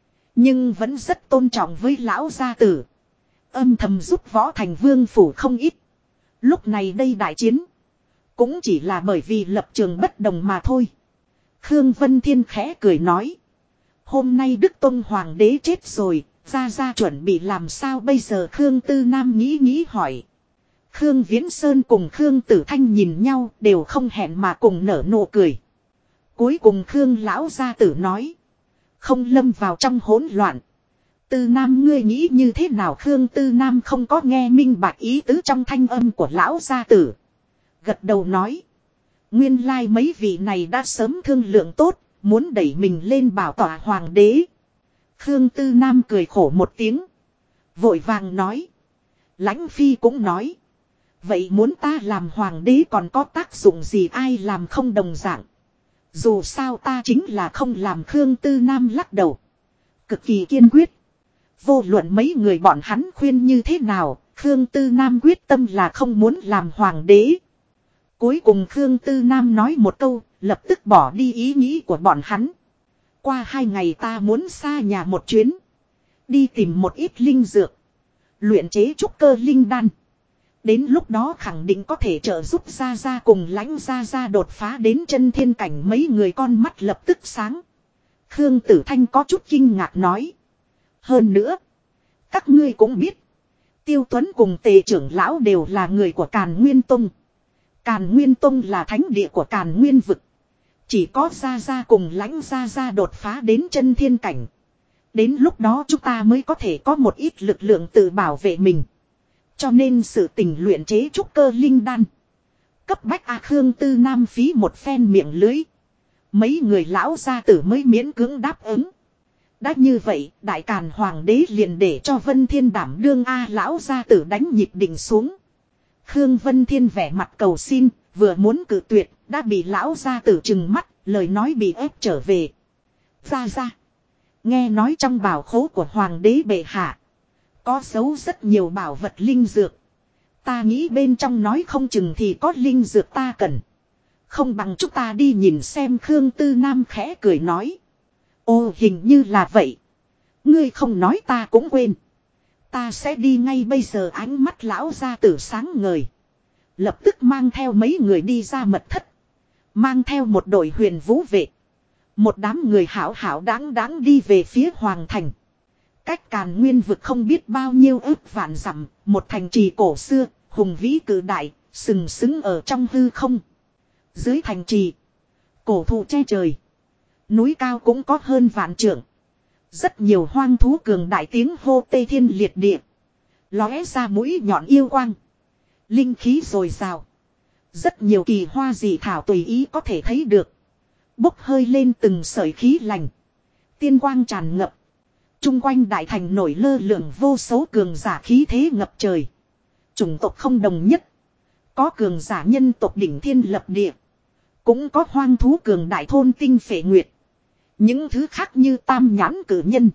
nhưng vẫn rất tôn trọng với lão gia tử. Âm thầm giúp Võ Thành Vương phủ không ít. Lúc này đây đại chiến cũng chỉ là bởi vì lập trường bất đồng mà thôi. Khương Vân Thiên khẽ cười nói. Hôm nay Đức Tông Hoàng đế chết rồi, ra chuẩn bị làm sao bây giờ? Khương Tư Nam nghĩ hỏi. Khương Viễn Sơn cùng Khương Tử Thanh nhìn nhau đều không hẹn mà cùng nở nụ cười. Cuối cùng Khương lão gia tử nói. Không lâm vào trong hỗn loạn. Tư Nam ngươi nghĩ như thế nào? Khương Tư Nam không có nghe minh bạch ý tứ trong thanh âm của lão gia tử. Gật đầu nói. Nguyên lai mấy vị này đã sớm thương lượng tốt, muốn đẩy mình lên bảo tọa hoàng đế. Khương Tư Nam cười khổ một tiếng. Vội vàng nói. Lãnh Phi cũng nói. Vậy muốn ta làm hoàng đế còn có tác dụng gì? Ai làm không đồng dạng. Dù sao ta chính là không làm. Khương Tư Nam lắc đầu. Cực kỳ kiên quyết. Vô luận mấy người bọn hắn khuyên như thế nào, Khương Tư Nam quyết tâm là không muốn làm hoàng đế. Cuối cùng Khương Tư Nam nói một câu, lập tức bỏ đi ý nghĩ của bọn hắn. Qua 2 ngày ta muốn xa nhà một chuyến. Đi tìm một ít linh dược. Luyện chế trúc cơ linh đan. Đến lúc đó khẳng định có thể trợ giúp Gia cùng Lãnh Gia đột phá đến chân thiên cảnh. Mấy người con mắt lập tức sáng. Khương Tử Thanh có chút kinh ngạc nói. Hơn nữa, các ngươi cũng biết, Tiêu Tuấn cùng Tề trưởng lão đều là người của Càn Nguyên Tông. Càn Nguyên Tông là thánh địa của Càn Nguyên vực. Chỉ có Gia cùng Lãnh Gia đột phá đến chân thiên cảnh. Đến lúc đó chúng ta mới có thể có một ít lực lượng tự bảo vệ mình. Cho nên sự tình luyện chế trúc cơ linh đan cấp bách. Khương Tư Nam phí một phen miệng lưới. Mấy người lão gia tử mới miễn cưỡng đáp ứng. Đã như vậy, Đại Càn Hoàng đế liền để cho Vân Thiên đảm đương A lão gia tử đánh nhịp định xuống. Khương Vân Thiên vẻ mặt cầu xin, vừa muốn cự tuyệt, đã bị lão gia tử trừng mắt, lời nói bị ép trở về. Ra. Nghe nói trong bảo khố của Hoàng đế bệ hạ, có giấu rất nhiều bảo vật linh dược. Ta nghĩ bên trong nói không chừng thì có linh dược ta cần. Không bằng chúng ta đi nhìn xem. Khương Tư Nam khẽ cười nói. Ồ, hình như là vậy. Ngươi không nói ta cũng quên. Ta sẽ đi ngay bây giờ. Ánh mắt lão gia tử sáng ngời. Lập tức mang theo mấy người đi ra mật thất. Mang theo một đội huyền vũ vệ. Một đám người hảo hảo đáng đi về phía hoàng thành. Cách Càn Nguyên vực không biết bao nhiêu ước vạn dặm, một thành trì cổ xưa, hùng vĩ cự đại, sừng sững ở trong hư không. Dưới thành trì, cổ thụ che trời, núi cao cũng có hơn vạn trượng. Rất nhiều hoang thú cường đại tiếng hô tê thiên liệt địa, lóe ra mũi nhọn yêu quang, linh khí dồi dào. Rất nhiều kỳ hoa dị thảo tùy ý có thể thấy được, bốc hơi lên từng sợi khí lành, tiên quang tràn ngập. Trung quanh đại thành nổi lơ lửng vô số cường giả khí thế ngập trời. Chủng tộc không đồng nhất. Có cường giả nhân tộc đỉnh thiên lập địa. Cũng có hoang thú cường đại thôn tinh phệ nguyệt. Những thứ khác như tam nhãn cử nhân.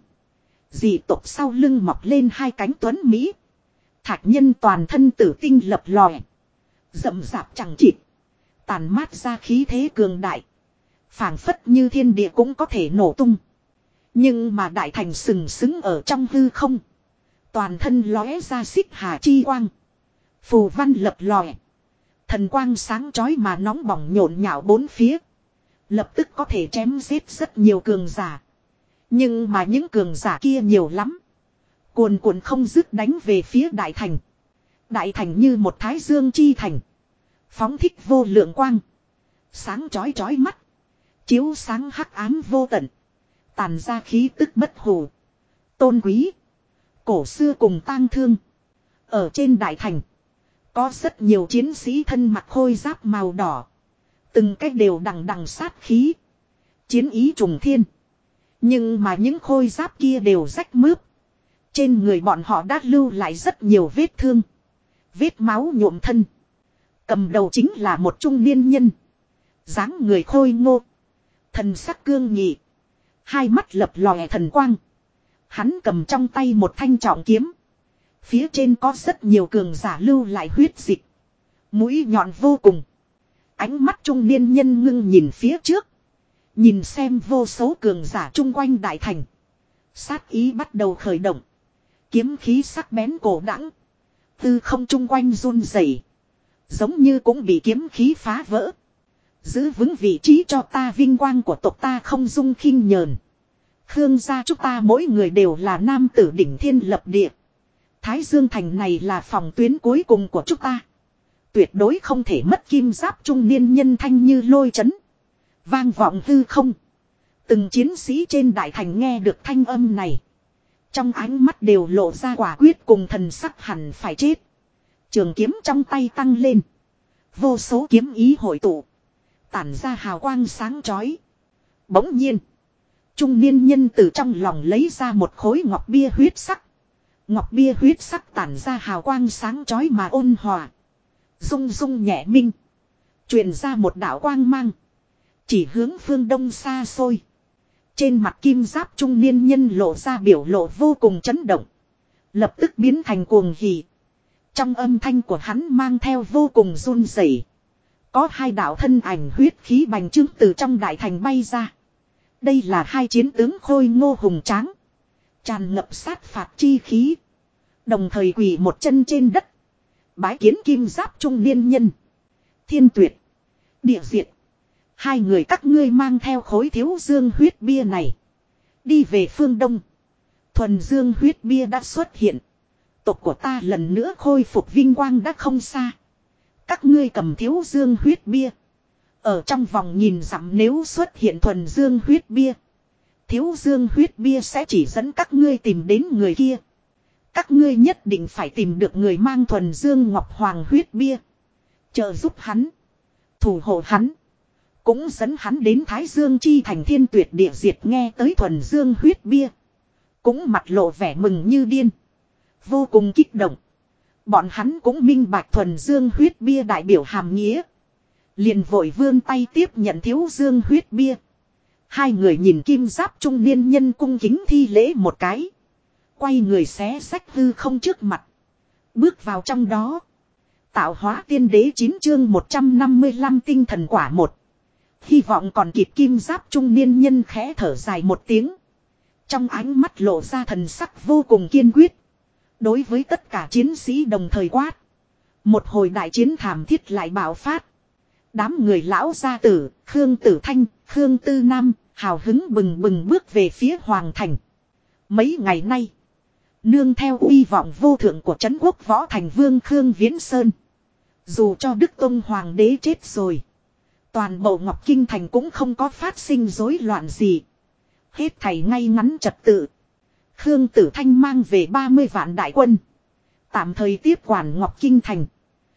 Dị tộc sau lưng mọc lên hai cánh tuấn Mỹ. Thạch nhân toàn thân tử tinh lập lòe. Rậm rạp chẳng chịt. Tàn mát ra khí thế cường đại. Phảng phất như thiên địa cũng có thể nổ tung. Nhưng mà đại thành sừng sững ở trong hư không. Toàn thân lóe ra xích hà chi quang. Phù văn lập lòe. Thần quang sáng chói mà nóng bỏng nhộn nhạo bốn phía. Lập tức có thể chém giết rất nhiều cường giả. Nhưng mà những cường giả kia nhiều lắm. Cuồn cuộn không dứt đánh về phía đại thành. Đại thành như một thái dương chi thành. Phóng thích vô lượng quang. Sáng chói chói mắt. Chiếu sáng hắc ám vô tận. Tàn ra khí tức bất hủ. Tôn quý. Cổ xưa cùng tang thương. Ở trên đại thành. Có rất nhiều chiến sĩ thân mặc khôi giáp màu đỏ. Từng cách đều đằng đằng sát khí. Chiến ý trùng thiên. Nhưng mà những khôi giáp kia đều rách mướp. Trên người bọn họ đã lưu lại rất nhiều vết thương. Vết máu nhuộm thân. Cầm đầu chính là một trung niên nhân. Dáng người khôi ngô. Thần sắc cương nghị. Hai mắt lập lòe thần quang. Hắn cầm trong tay một thanh trọng kiếm. Phía trên có rất nhiều cường giả lưu lại huyết dịch. Mũi nhọn vô cùng. Ánh mắt trung niên nhân ngưng nhìn phía trước. Nhìn xem vô số cường giả chung quanh đại thành. Sát ý bắt đầu khởi động. Kiếm khí sắc bén cổ đẳng. Tư không chung quanh run rẩy, giống như cũng bị kiếm khí phá vỡ. Giữ vững vị trí cho ta, vinh quang của tộc ta không dung khinh nhờn. Khương gia chúng ta mỗi người đều là nam tử đỉnh thiên lập địa. Thái Dương thành này là phòng tuyến cuối cùng của chúng ta. Tuyệt đối không thể mất kim giáp. Trung niên nhân thanh như lôi chấn. Vang vọng hư không. Từng chiến sĩ trên đại thành nghe được thanh âm này. Trong ánh mắt đều lộ ra quả quyết cùng thần sắc hẳn phải chết. Trường kiếm trong tay tăng lên. Vô số kiếm ý hội tụ. Tản ra hào quang sáng chói. Bỗng nhiên. Trung niên nhân từ trong lòng lấy ra một khối ngọc bia huyết sắc. Ngọc bia huyết sắc tản ra hào quang sáng chói mà ôn hòa. Rung rung nhẹ minh. Truyền ra một đạo quang mang. Chỉ hướng phương đông xa xôi. Trên mặt kim giáp trung niên nhân lộ ra biểu lộ vô cùng chấn động. Lập tức biến thành cuồng hỉ. Trong âm thanh của hắn mang theo vô cùng run rẩy. Có hai đạo thân ảnh huyết khí bành trướng từ trong đại thành bay ra. Đây là hai chiến tướng khôi ngô hùng tráng. Tràn ngập sát phạt chi khí. Đồng thời quỳ một chân trên đất. Bái kiến kim giáp trung niên nhân. Thiên Tuyệt. Địa Diệt. Hai người các ngươi mang theo khối thiếu dương huyết bia này. Đi về phương đông. Thuần dương huyết bia đã xuất hiện. Tộc của ta lần nữa khôi phục vinh quang đã không xa. Các ngươi cầm thiếu dương huyết bia. Ở trong vòng nhìn dặm nếu xuất hiện thuần dương huyết bia. Thiếu dương huyết bia sẽ chỉ dẫn các ngươi tìm đến người kia. Các ngươi nhất định phải tìm được người mang thuần dương ngọc hoàng huyết bia. Trợ giúp hắn. Thủ hộ hắn. Cũng dẫn hắn đến Thái Dương chi thành thiên tuyệt địa diệt, nghe tới thuần dương huyết bia. Cũng mặt lộ vẻ mừng như điên. Vô cùng kích động. Bọn hắn cũng minh bạch thuần dương huyết bia đại biểu hàm nghĩa. Liền vội vươn tay tiếp nhận thiếu dương huyết bia. Hai người nhìn kim giáp trung niên nhân cung kính thi lễ một cái. Quay người xé xách hư không trước mặt. Bước vào trong đó. Tạo hóa tiên đế 9 chương 155 tinh thần quả 1. Hy vọng còn kịp kim giáp trung niên nhân khẽ thở dài một tiếng. Trong ánh mắt lộ ra thần sắc vô cùng kiên quyết. Đối với tất cả chiến sĩ đồng thời quát. Một hồi đại chiến thảm thiết lại bạo phát. Đám người lão gia tử, Khương Tử Thanh, Khương Tư Nam, hào hứng bừng bừng bước về phía Hoàng Thành. Mấy ngày nay, nương theo uy vọng vô thượng của Trấn Quốc Võ Thành Vương Khương Viễn Sơn. Dù cho Đức Tông Hoàng đế chết rồi, toàn bộ Ngọc Kinh Thành cũng không có phát sinh rối loạn gì. Hết thảy ngay ngắn trật tự. Khương Tử Thanh mang về 30 vạn đại quân. Tạm thời tiếp quản Ngọc Kinh Thành.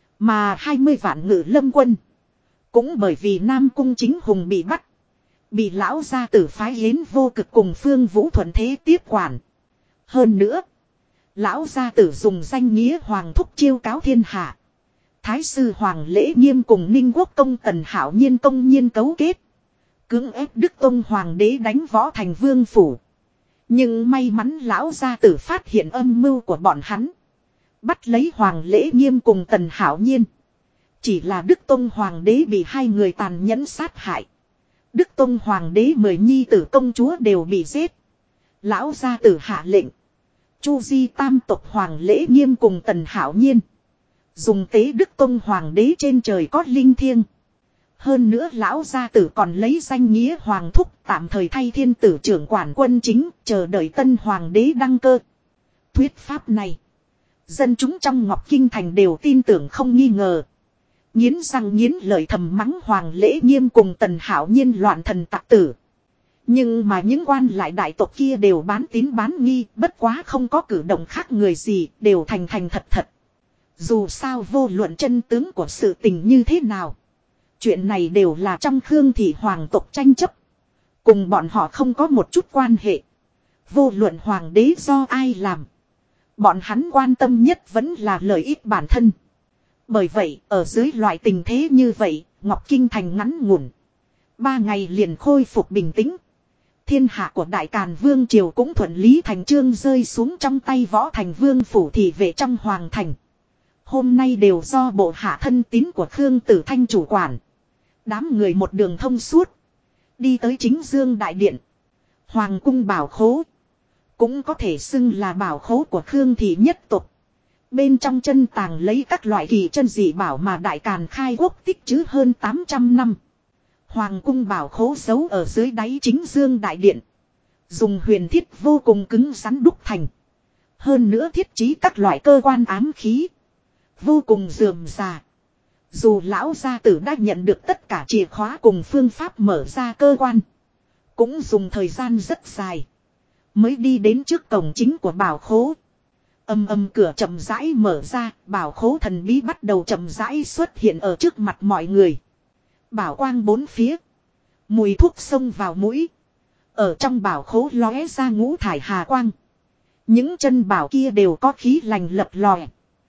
Mà 20 vạn ngự lâm quân. Cũng bởi vì Nam Cung Chính Hùng bị bắt. Bị lão gia tử phái Yến Vô Cực cùng Phương Vũ thuận thế tiếp quản. Hơn nữa. Lão gia tử dùng danh nghĩa Hoàng Thúc chiêu cáo thiên hạ. Thái sư Hoàng Lễ Nghiêm cùng Ninh Quốc công Tần Hạo Nhiên công nhiên cấu kết. Cưỡng ép Đức Tông Hoàng đế đánh Võ Thành Vương phủ. Nhưng may mắn lão gia tử phát hiện âm mưu của bọn hắn. Bắt lấy Hoàng Lễ Nghiêm cùng Tần Hạo Nhiên. Chỉ là Đức Tông Hoàng đế bị hai người tàn nhẫn sát hại. Đức Tông Hoàng đế 10 nhi tử công chúa đều bị giết. Lão gia tử hạ lệnh. Chu di tam tộc Hoàng Lễ Nghiêm cùng Tần Hạo Nhiên. Dùng tế Đức Tông Hoàng đế trên trời có linh thiêng. Hơn nữa lão gia tử còn lấy danh nghĩa Hoàng Thúc tạm thời thay thiên tử trưởng quản quân chính, chờ đợi tân Hoàng đế đăng cơ. Thuyết pháp này, dân chúng trong Ngọc Kinh Thành đều tin tưởng không nghi ngờ. Nghiến răng nghiến lợi thầm mắng Hoàng Lễ Nghiêm cùng Tần Hạo Nhiên loạn thần tặc tử. Nhưng mà những quan lại đại tộc kia đều bán tín bán nghi, bất quá không có cử động khác người gì, đều thành thành thật thật. Dù sao vô luận chân tướng của sự tình như thế nào. Chuyện này đều là trong Khương thị hoàng tộc tranh chấp. Cùng bọn họ không có một chút quan hệ. Vô luận hoàng đế do ai làm. Bọn hắn quan tâm nhất vẫn là lợi ích bản thân. Bởi vậy, ở dưới loại tình thế như vậy, Ngọc Kinh Thành ngắn ngủn. 3 ngày liền khôi phục bình tĩnh. Thiên hạ của Đại Càn Vương Triều cũng thuận lý thành trương rơi xuống trong tay Võ Thành Vương phủ thị vệ trong Hoàng Thành. Hôm nay đều do bộ hạ thân tín của Khương Tử Thanh chủ quản. Đám người một đường thông suốt. Đi tới chính dương đại điện. Hoàng cung bảo khố. Cũng có thể xưng là bảo khố của Khương thị nhất tộc. Bên trong chân tàng lấy các loại kỳ chân dị bảo mà Đại Càn khai quốc tích trữ hơn 800 năm. Hoàng cung bảo khố giấu ở dưới đáy chính dương đại điện. Dùng huyền thiết vô cùng cứng rắn đúc thành. Hơn nữa thiết trí các loại cơ quan ám khí. Vô cùng rườm rà. Dù lão gia tử đã nhận được tất cả chìa khóa cùng phương pháp mở ra cơ quan. Cũng dùng thời gian rất dài. Mới đi đến trước cổng chính của bảo khố. Âm âm cửa chậm rãi mở ra. Bảo khố thần bí bắt đầu chậm rãi xuất hiện ở trước mặt mọi người. Bảo quang bốn phía. Mùi thuốc xông vào mũi. Ở trong bảo khố lóe ra ngũ thải hà quang. Những chân bảo kia đều có khí lành lập lòe.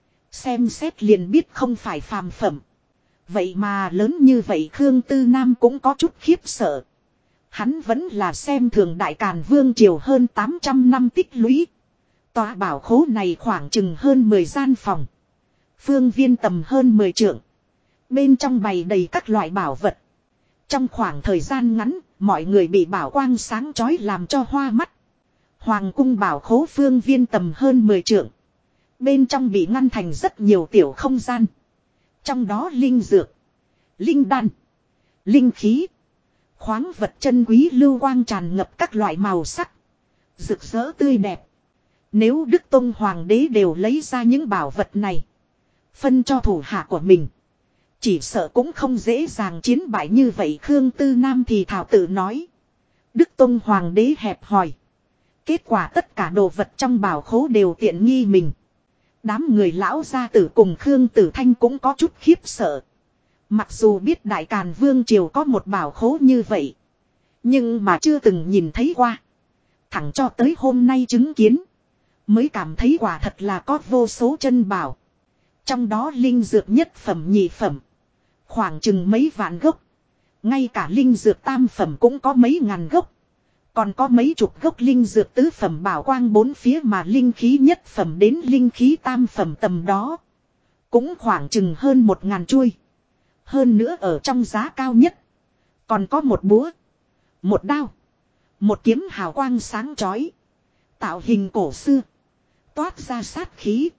Xem xét liền biết không phải phàm phẩm. Vậy mà lớn như vậy Khương Tư Nam cũng có chút khiếp sợ. Hắn vẫn là xem thường Đại Càn Vương Triều hơn 800 năm tích lũy. Tòa bảo khố này khoảng chừng hơn 10 gian phòng. Phương viên tầm hơn 10 trượng. Bên trong bày đầy các loại bảo vật. Trong khoảng thời gian ngắn, mọi người bị bảo quang sáng chói làm cho hoa mắt. Hoàng cung bảo khố phương viên tầm hơn 10 trượng. Bên trong bị ngăn thành rất nhiều tiểu không gian. Trong đó linh dược, linh đan, linh khí, khoáng vật chân quý lưu quang tràn ngập các loại màu sắc. Rực rỡ tươi đẹp. Nếu Đức Tông Hoàng đế đều lấy ra những bảo vật này. Phân cho thủ hạ của mình. Chỉ sợ cũng không dễ dàng chiến bại như vậy. Khương Tư Nam thì thảo tự nói. Đức Tông Hoàng đế hẹp hòi. Kết quả tất cả đồ vật trong bảo khố đều tiện nghi mình. Đám người lão gia tử cùng Khương Tử Thanh cũng có chút khiếp sợ. Mặc dù biết Đại Càn Vương Triều có một bảo khố như vậy. Nhưng mà chưa từng nhìn thấy qua. Thẳng cho tới hôm nay chứng kiến. Mới cảm thấy quả thật là có vô số chân bảo. Trong đó linh dược nhất phẩm nhị phẩm. Khoảng chừng mấy vạn gốc. Ngay cả linh dược tam phẩm cũng có mấy ngàn gốc. Còn có mấy chục gốc linh dược tứ phẩm bảo quang bốn phía mà linh khí nhất phẩm đến linh khí tam phẩm tầm đó. Cũng khoảng chừng hơn 1000 chuôi. Hơn nữa ở trong giá cao nhất. Còn có một búa. Một đao. Một kiếm hào quang sáng chói. Tạo hình cổ xưa. Toát ra sát khí.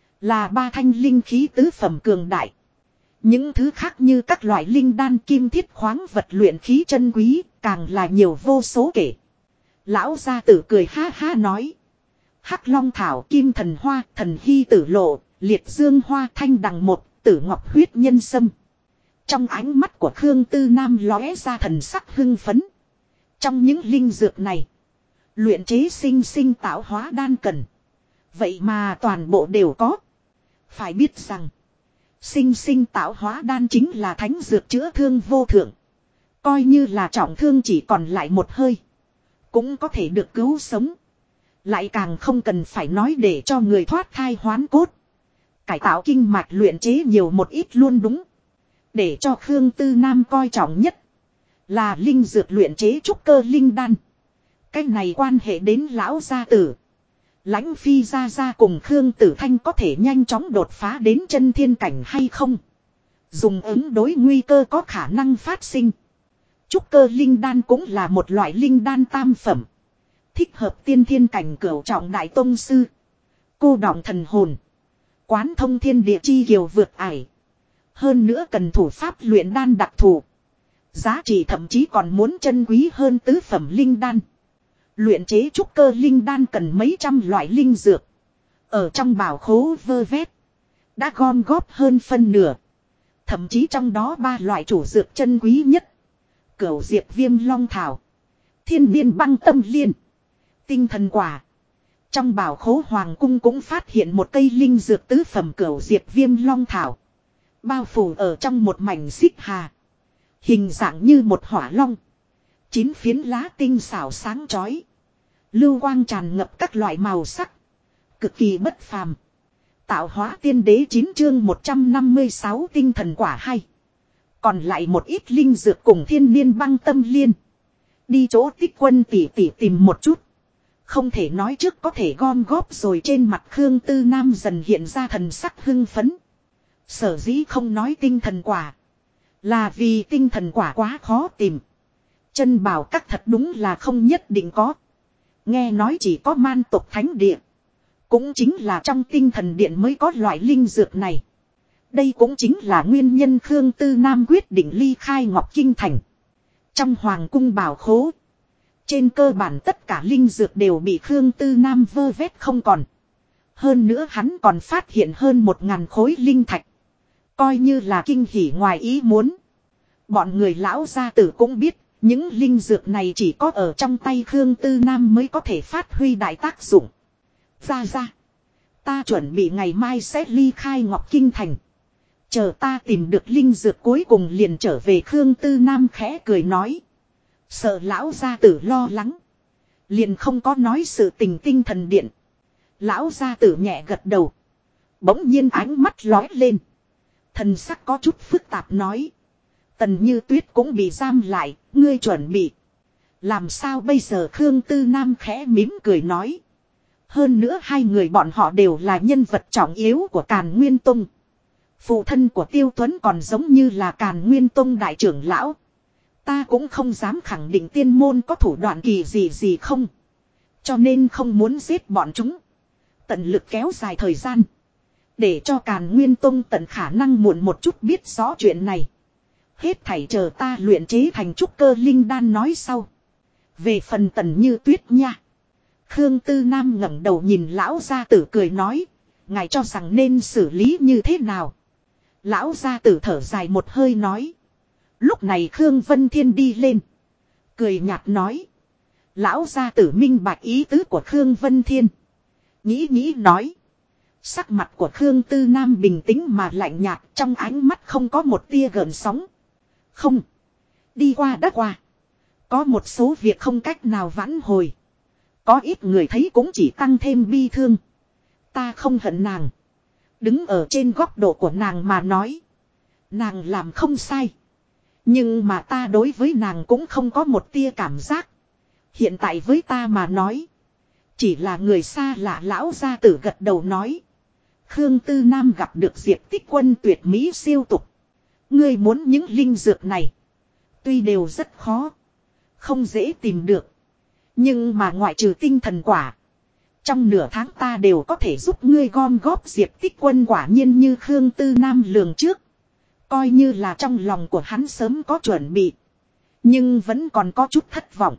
Là 3 thanh linh khí tứ phẩm cường đại. Những thứ khác như các loại linh đan kim thiết khoáng vật luyện khí chân quý. Càng là nhiều vô số kể. Lão gia tử cười ha ha nói. Hắc long thảo kim thần hoa thần hy tử lộ. Liệt dương hoa thanh đằng một tử ngọc huyết nhân sâm. Trong ánh mắt của Khương Tư Nam lóe ra thần sắc hưng phấn. Trong những linh dược này. Luyện chế sinh sinh tạo hóa đan cần. Vậy mà toàn bộ đều có. Phải biết rằng. Sinh sinh tạo hóa đan chính là thánh dược chữa thương vô thượng. Coi như là trọng thương chỉ còn lại một hơi. Cũng có thể được cứu sống. Lại càng không cần phải nói để cho người thoát thai hoán cốt. Cải tạo kinh mạch luyện chế nhiều một ít luôn đúng. Để cho Khương Tư Nam coi trọng nhất. Là linh dược luyện chế trúc cơ linh đan. Cái này quan hệ đến lão gia tử. Lãnh phi ra cùng Khương Tử Thanh có thể nhanh chóng đột phá đến chân thiên cảnh hay không. Dùng ứng đối nguy cơ có khả năng phát sinh. Trúc cơ linh đan cũng là một loại linh đan tam phẩm. Thích hợp tiên thiên cảnh cửu trọng đại tông sư. Cô đọng thần hồn. Quán thông thiên địa chi kiều vượt ải. Hơn nữa cần thủ pháp luyện đan đặc thù. Giá trị thậm chí còn muốn chân quý hơn tứ phẩm linh đan. Luyện chế trúc cơ linh đan cần mấy trăm loại linh dược. Ở trong bảo khố vơ vét. Đã gom góp hơn phân nửa. Thậm chí trong đó 3 loại chủ dược chân quý nhất. Cửu diệp viêm long thảo. Thiên niên băng tâm liên. Tinh thần quả. Trong bảo khố hoàng cung cũng phát hiện một cây linh dược tứ phẩm cửu diệp viêm long thảo. Bao phủ ở trong một mảnh xích hà. Hình dạng như một hỏa long. 9 phiến lá tinh xảo sáng chói. Lưu quang tràn ngập các loại màu sắc. Cực kỳ bất phàm. Tạo hóa tiên đế 9 chương 156 tinh thần quả 2. Còn lại một ít linh dược cùng thiên niên băng tâm liên. Đi chỗ tích quân tỉ tìm một chút. Không thể nói trước có thể gom góp rồi trên mặt Khương Tư Nam dần hiện ra thần sắc hưng phấn. Sở dĩ không nói tinh thần quả. Là vì tinh thần quả quá khó tìm. Chân bảo các thật đúng là không nhất định có. Nghe nói chỉ có man tộc thánh địa. Cũng chính là trong tinh thần điện mới có loại linh dược này. Đây cũng chính là nguyên nhân Khương Tư Nam quyết định ly khai Ngọc Kinh Thành. Trong hoàng cung bảo khố. Trên cơ bản tất cả linh dược đều bị Khương Tư Nam vơ vét không còn. Hơn nữa hắn còn phát hiện hơn 1000 khối linh thạch. Coi như là kinh hỉ ngoài ý muốn. Bọn người lão gia tử cũng biết. Những linh dược này chỉ có ở trong tay Khương Tư Nam mới có thể phát huy đại tác dụng. Ra. Ta chuẩn bị ngày mai sẽ ly khai Ngọc Kinh Thành. Chờ ta tìm được linh dược cuối cùng liền trở về Khương Tư Nam khẽ cười nói. Sợ lão gia tử lo lắng. Liền không có nói sự tình tinh thần điện. Lão gia tử nhẹ gật đầu. Bỗng nhiên ánh mắt lóe lên. Thần sắc có chút phức tạp nói. Tần Như Tuyết cũng bị giam lại, ngươi chuẩn bị. Làm sao bây giờ Khương Tư Nam khẽ mím cười nói. Hơn nữa hai người bọn họ đều là nhân vật trọng yếu của Càn Nguyên Tông. Phụ thân của Tiêu Tuấn còn giống như là Càn Nguyên Tông đại trưởng lão. Ta cũng không dám khẳng định tiên môn có thủ đoạn kỳ gì không. Cho nên không muốn giết bọn chúng. Tận lực kéo dài thời gian. Để cho Càn Nguyên Tông tận khả năng muộn một chút biết rõ chuyện này. Hết thảy chờ ta luyện chế thành trúc cơ linh đan nói sau. Về phần Tần Như Tuyết nha. Khương Tư Nam ngẩng đầu nhìn lão gia tử cười nói. Ngài cho rằng nên xử lý như thế nào. Lão gia tử thở dài một hơi nói. Lúc này Khương Vân Thiên đi lên. Cười nhạt nói. Lão gia tử minh bạch ý tứ của Khương Vân Thiên. Nghĩ nói. Sắc mặt của Khương Tư Nam bình tĩnh mà lạnh nhạt, trong ánh mắt không có một tia gợn sóng. Không. Đi qua đã qua. Có một số việc không cách nào vãn hồi. Có ít người thấy cũng chỉ tăng thêm bi thương. Ta không hận nàng. Đứng ở trên góc độ của nàng mà nói. Nàng làm không sai. Nhưng mà ta đối với nàng cũng không có một tia cảm giác. Hiện tại với ta mà nói. Chỉ là người xa lạ. Lão gia tử gật đầu nói. Khương Tư Nam gặp được Diệp Tích Quân tuyệt mỹ siêu tục. Ngươi muốn những linh dược này. Tuy đều rất khó. Không dễ tìm được. Nhưng mà ngoại trừ tinh thần quả. Trong nửa tháng ta đều có thể giúp ngươi gom góp Diệp Tích Quân quả nhiên như Khương Tư Nam lường trước. Coi như là trong lòng của hắn sớm có chuẩn bị. Nhưng vẫn còn có chút thất vọng.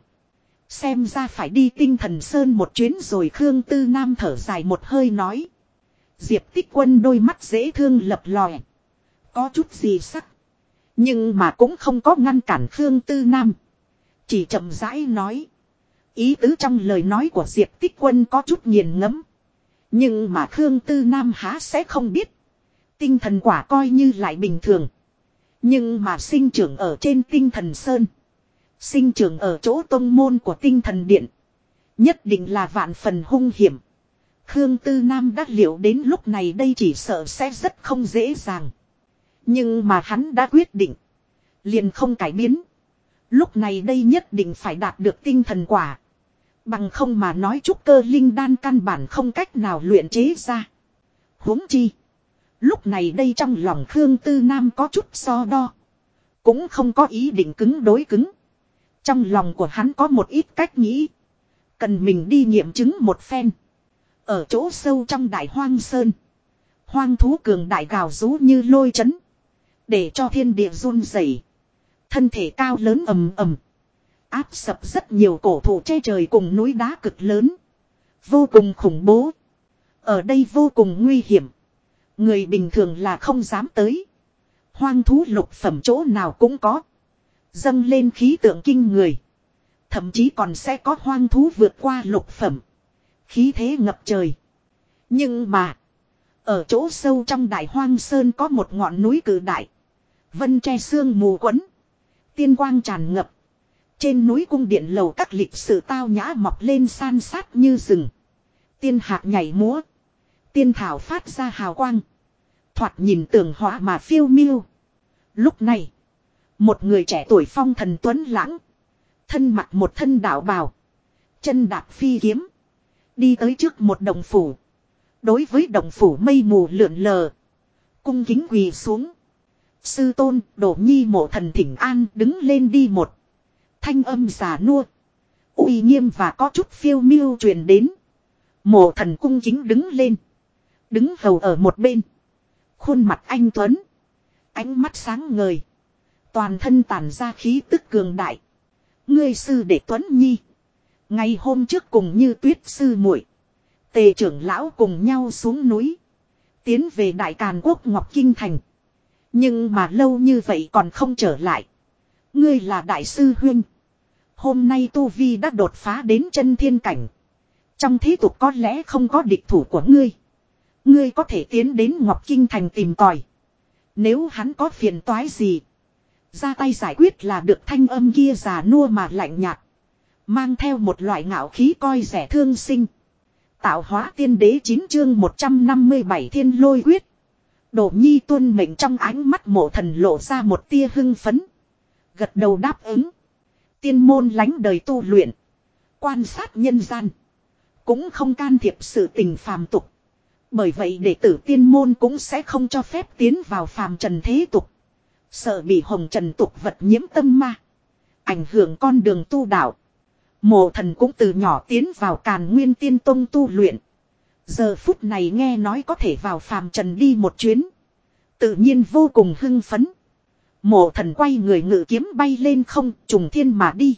Xem ra phải đi Tinh Thần Sơn một chuyến rồi. Khương Tư Nam thở dài một hơi nói. Diệp Tích Quân đôi mắt dễ thương lập lòe. Có chút gì sắc. Nhưng mà cũng không có ngăn cản Khương Tư Nam. Chỉ chậm rãi nói. Ý tứ trong lời nói của Diệp Tích Quân có chút nghiền ngẫm. Nhưng mà Khương Tư Nam há sẽ không biết. Tinh thần quả coi như lại bình thường. Nhưng mà sinh trưởng ở trên Tinh Thần Sơn. Sinh trưởng ở chỗ tông môn của Tinh Thần Điện. Nhất định là vạn phần hung hiểm. Khương Tư Nam đã liệu đến lúc này đây chỉ sợ sẽ rất không dễ dàng. Nhưng mà hắn đã quyết định. Liền không cải biến. Lúc này đây nhất định phải đạt được tinh thần quả. Bằng không mà nói trúc cơ linh đan căn bản không cách nào luyện chế ra. Huống chi. Lúc này đây trong lòng Khương Tư Nam có chút so đo. Cũng không có ý định cứng đối cứng. Trong lòng của hắn có một ít cách nghĩ. Cần mình đi nghiệm chứng một phen. Ở chỗ sâu trong đại hoang sơn. Hoang thú cường đại gào rú như lôi chấn. Để cho thiên địa run rẩy. Thân thể cao lớn ầm ầm. Áp sập rất nhiều cổ thụ che trời cùng núi đá cực lớn. Vô cùng khủng bố. Ở đây vô cùng nguy hiểm. Người bình thường là không dám tới. Hoang thú lục phẩm chỗ nào cũng có. Dâng lên khí tượng kinh người. Thậm chí còn sẽ có hoang thú vượt qua lục phẩm. Khí thế ngập trời. Nhưng mà. Ở chỗ sâu trong đại hoang sơn có một ngọn núi cự đại. Vân tre sương mù quấn. Tiên quang tràn ngập. Trên núi cung điện lầu các lịch sự tao nhã mọc lên san sát như rừng. Tiên hạc nhảy múa. Tiên thảo phát ra hào quang. Thoạt nhìn tường hóa mà phiêu miêu. Lúc này. Một người trẻ tuổi phong thần tuấn lãng. Thân mặc một thân đạo bào. Chân đạp phi kiếm. Đi tới trước một đồng phủ. Đối với đồng phủ mây mù lượn lờ. Cung kính quỳ xuống. Sư tôn, Đỗ Nhi mộ thần thỉnh an đứng lên đi một. Thanh âm già nua. Uy nghiêm và có chút phiêu miêu truyền đến. Mộ thần cung kính đứng lên. Đứng hầu ở một bên. Khuôn mặt anh tuấn. Ánh mắt sáng ngời. Toàn thân tản ra khí tức cường đại. Ngươi sư đệ Tuấn Nhi. Ngày hôm trước cùng như Tuyết sư muội, Tề trưởng lão cùng nhau xuống núi. Tiến về Đại Càn Quốc Ngọc Kinh Thành. Nhưng mà lâu như vậy còn không trở lại. Ngươi là đại sư huynh. Hôm nay tu vi đã đột phá đến chân thiên cảnh. Trong thế tục có lẽ không có địch thủ của ngươi. Ngươi có thể tiến đến Ngọc Kinh Thành tìm tòi. Nếu hắn có phiền toái gì, ra tay giải quyết là được. Thanh âm kia già nua mà lạnh nhạt. Mang theo một loại ngạo khí coi rẻ thương sinh. Tạo hóa tiên đế 9 chương 157 thiên lôi quyết. Đỗ Nhi tuân mệnh. Trong ánh mắt mộ thần lộ ra một tia hưng phấn. Gật đầu đáp ứng. Tiên môn lánh đời tu luyện. Quan sát nhân gian. Cũng không can thiệp sự tình phàm tục. Bởi vậy đệ tử tiên môn cũng sẽ không cho phép tiến vào phàm trần thế tục. Sợ bị hồng trần tục vật nhiễm tâm ma. Ảnh hưởng con đường tu đạo. Mộ thần cũng từ nhỏ tiến vào Càn Nguyên Tiên Tông tu luyện. Giờ phút này nghe nói có thể vào phàm trần đi một chuyến. Tự nhiên vô cùng hưng phấn. Mộ thần quay người ngự kiếm bay lên không, trùng thiên mà đi.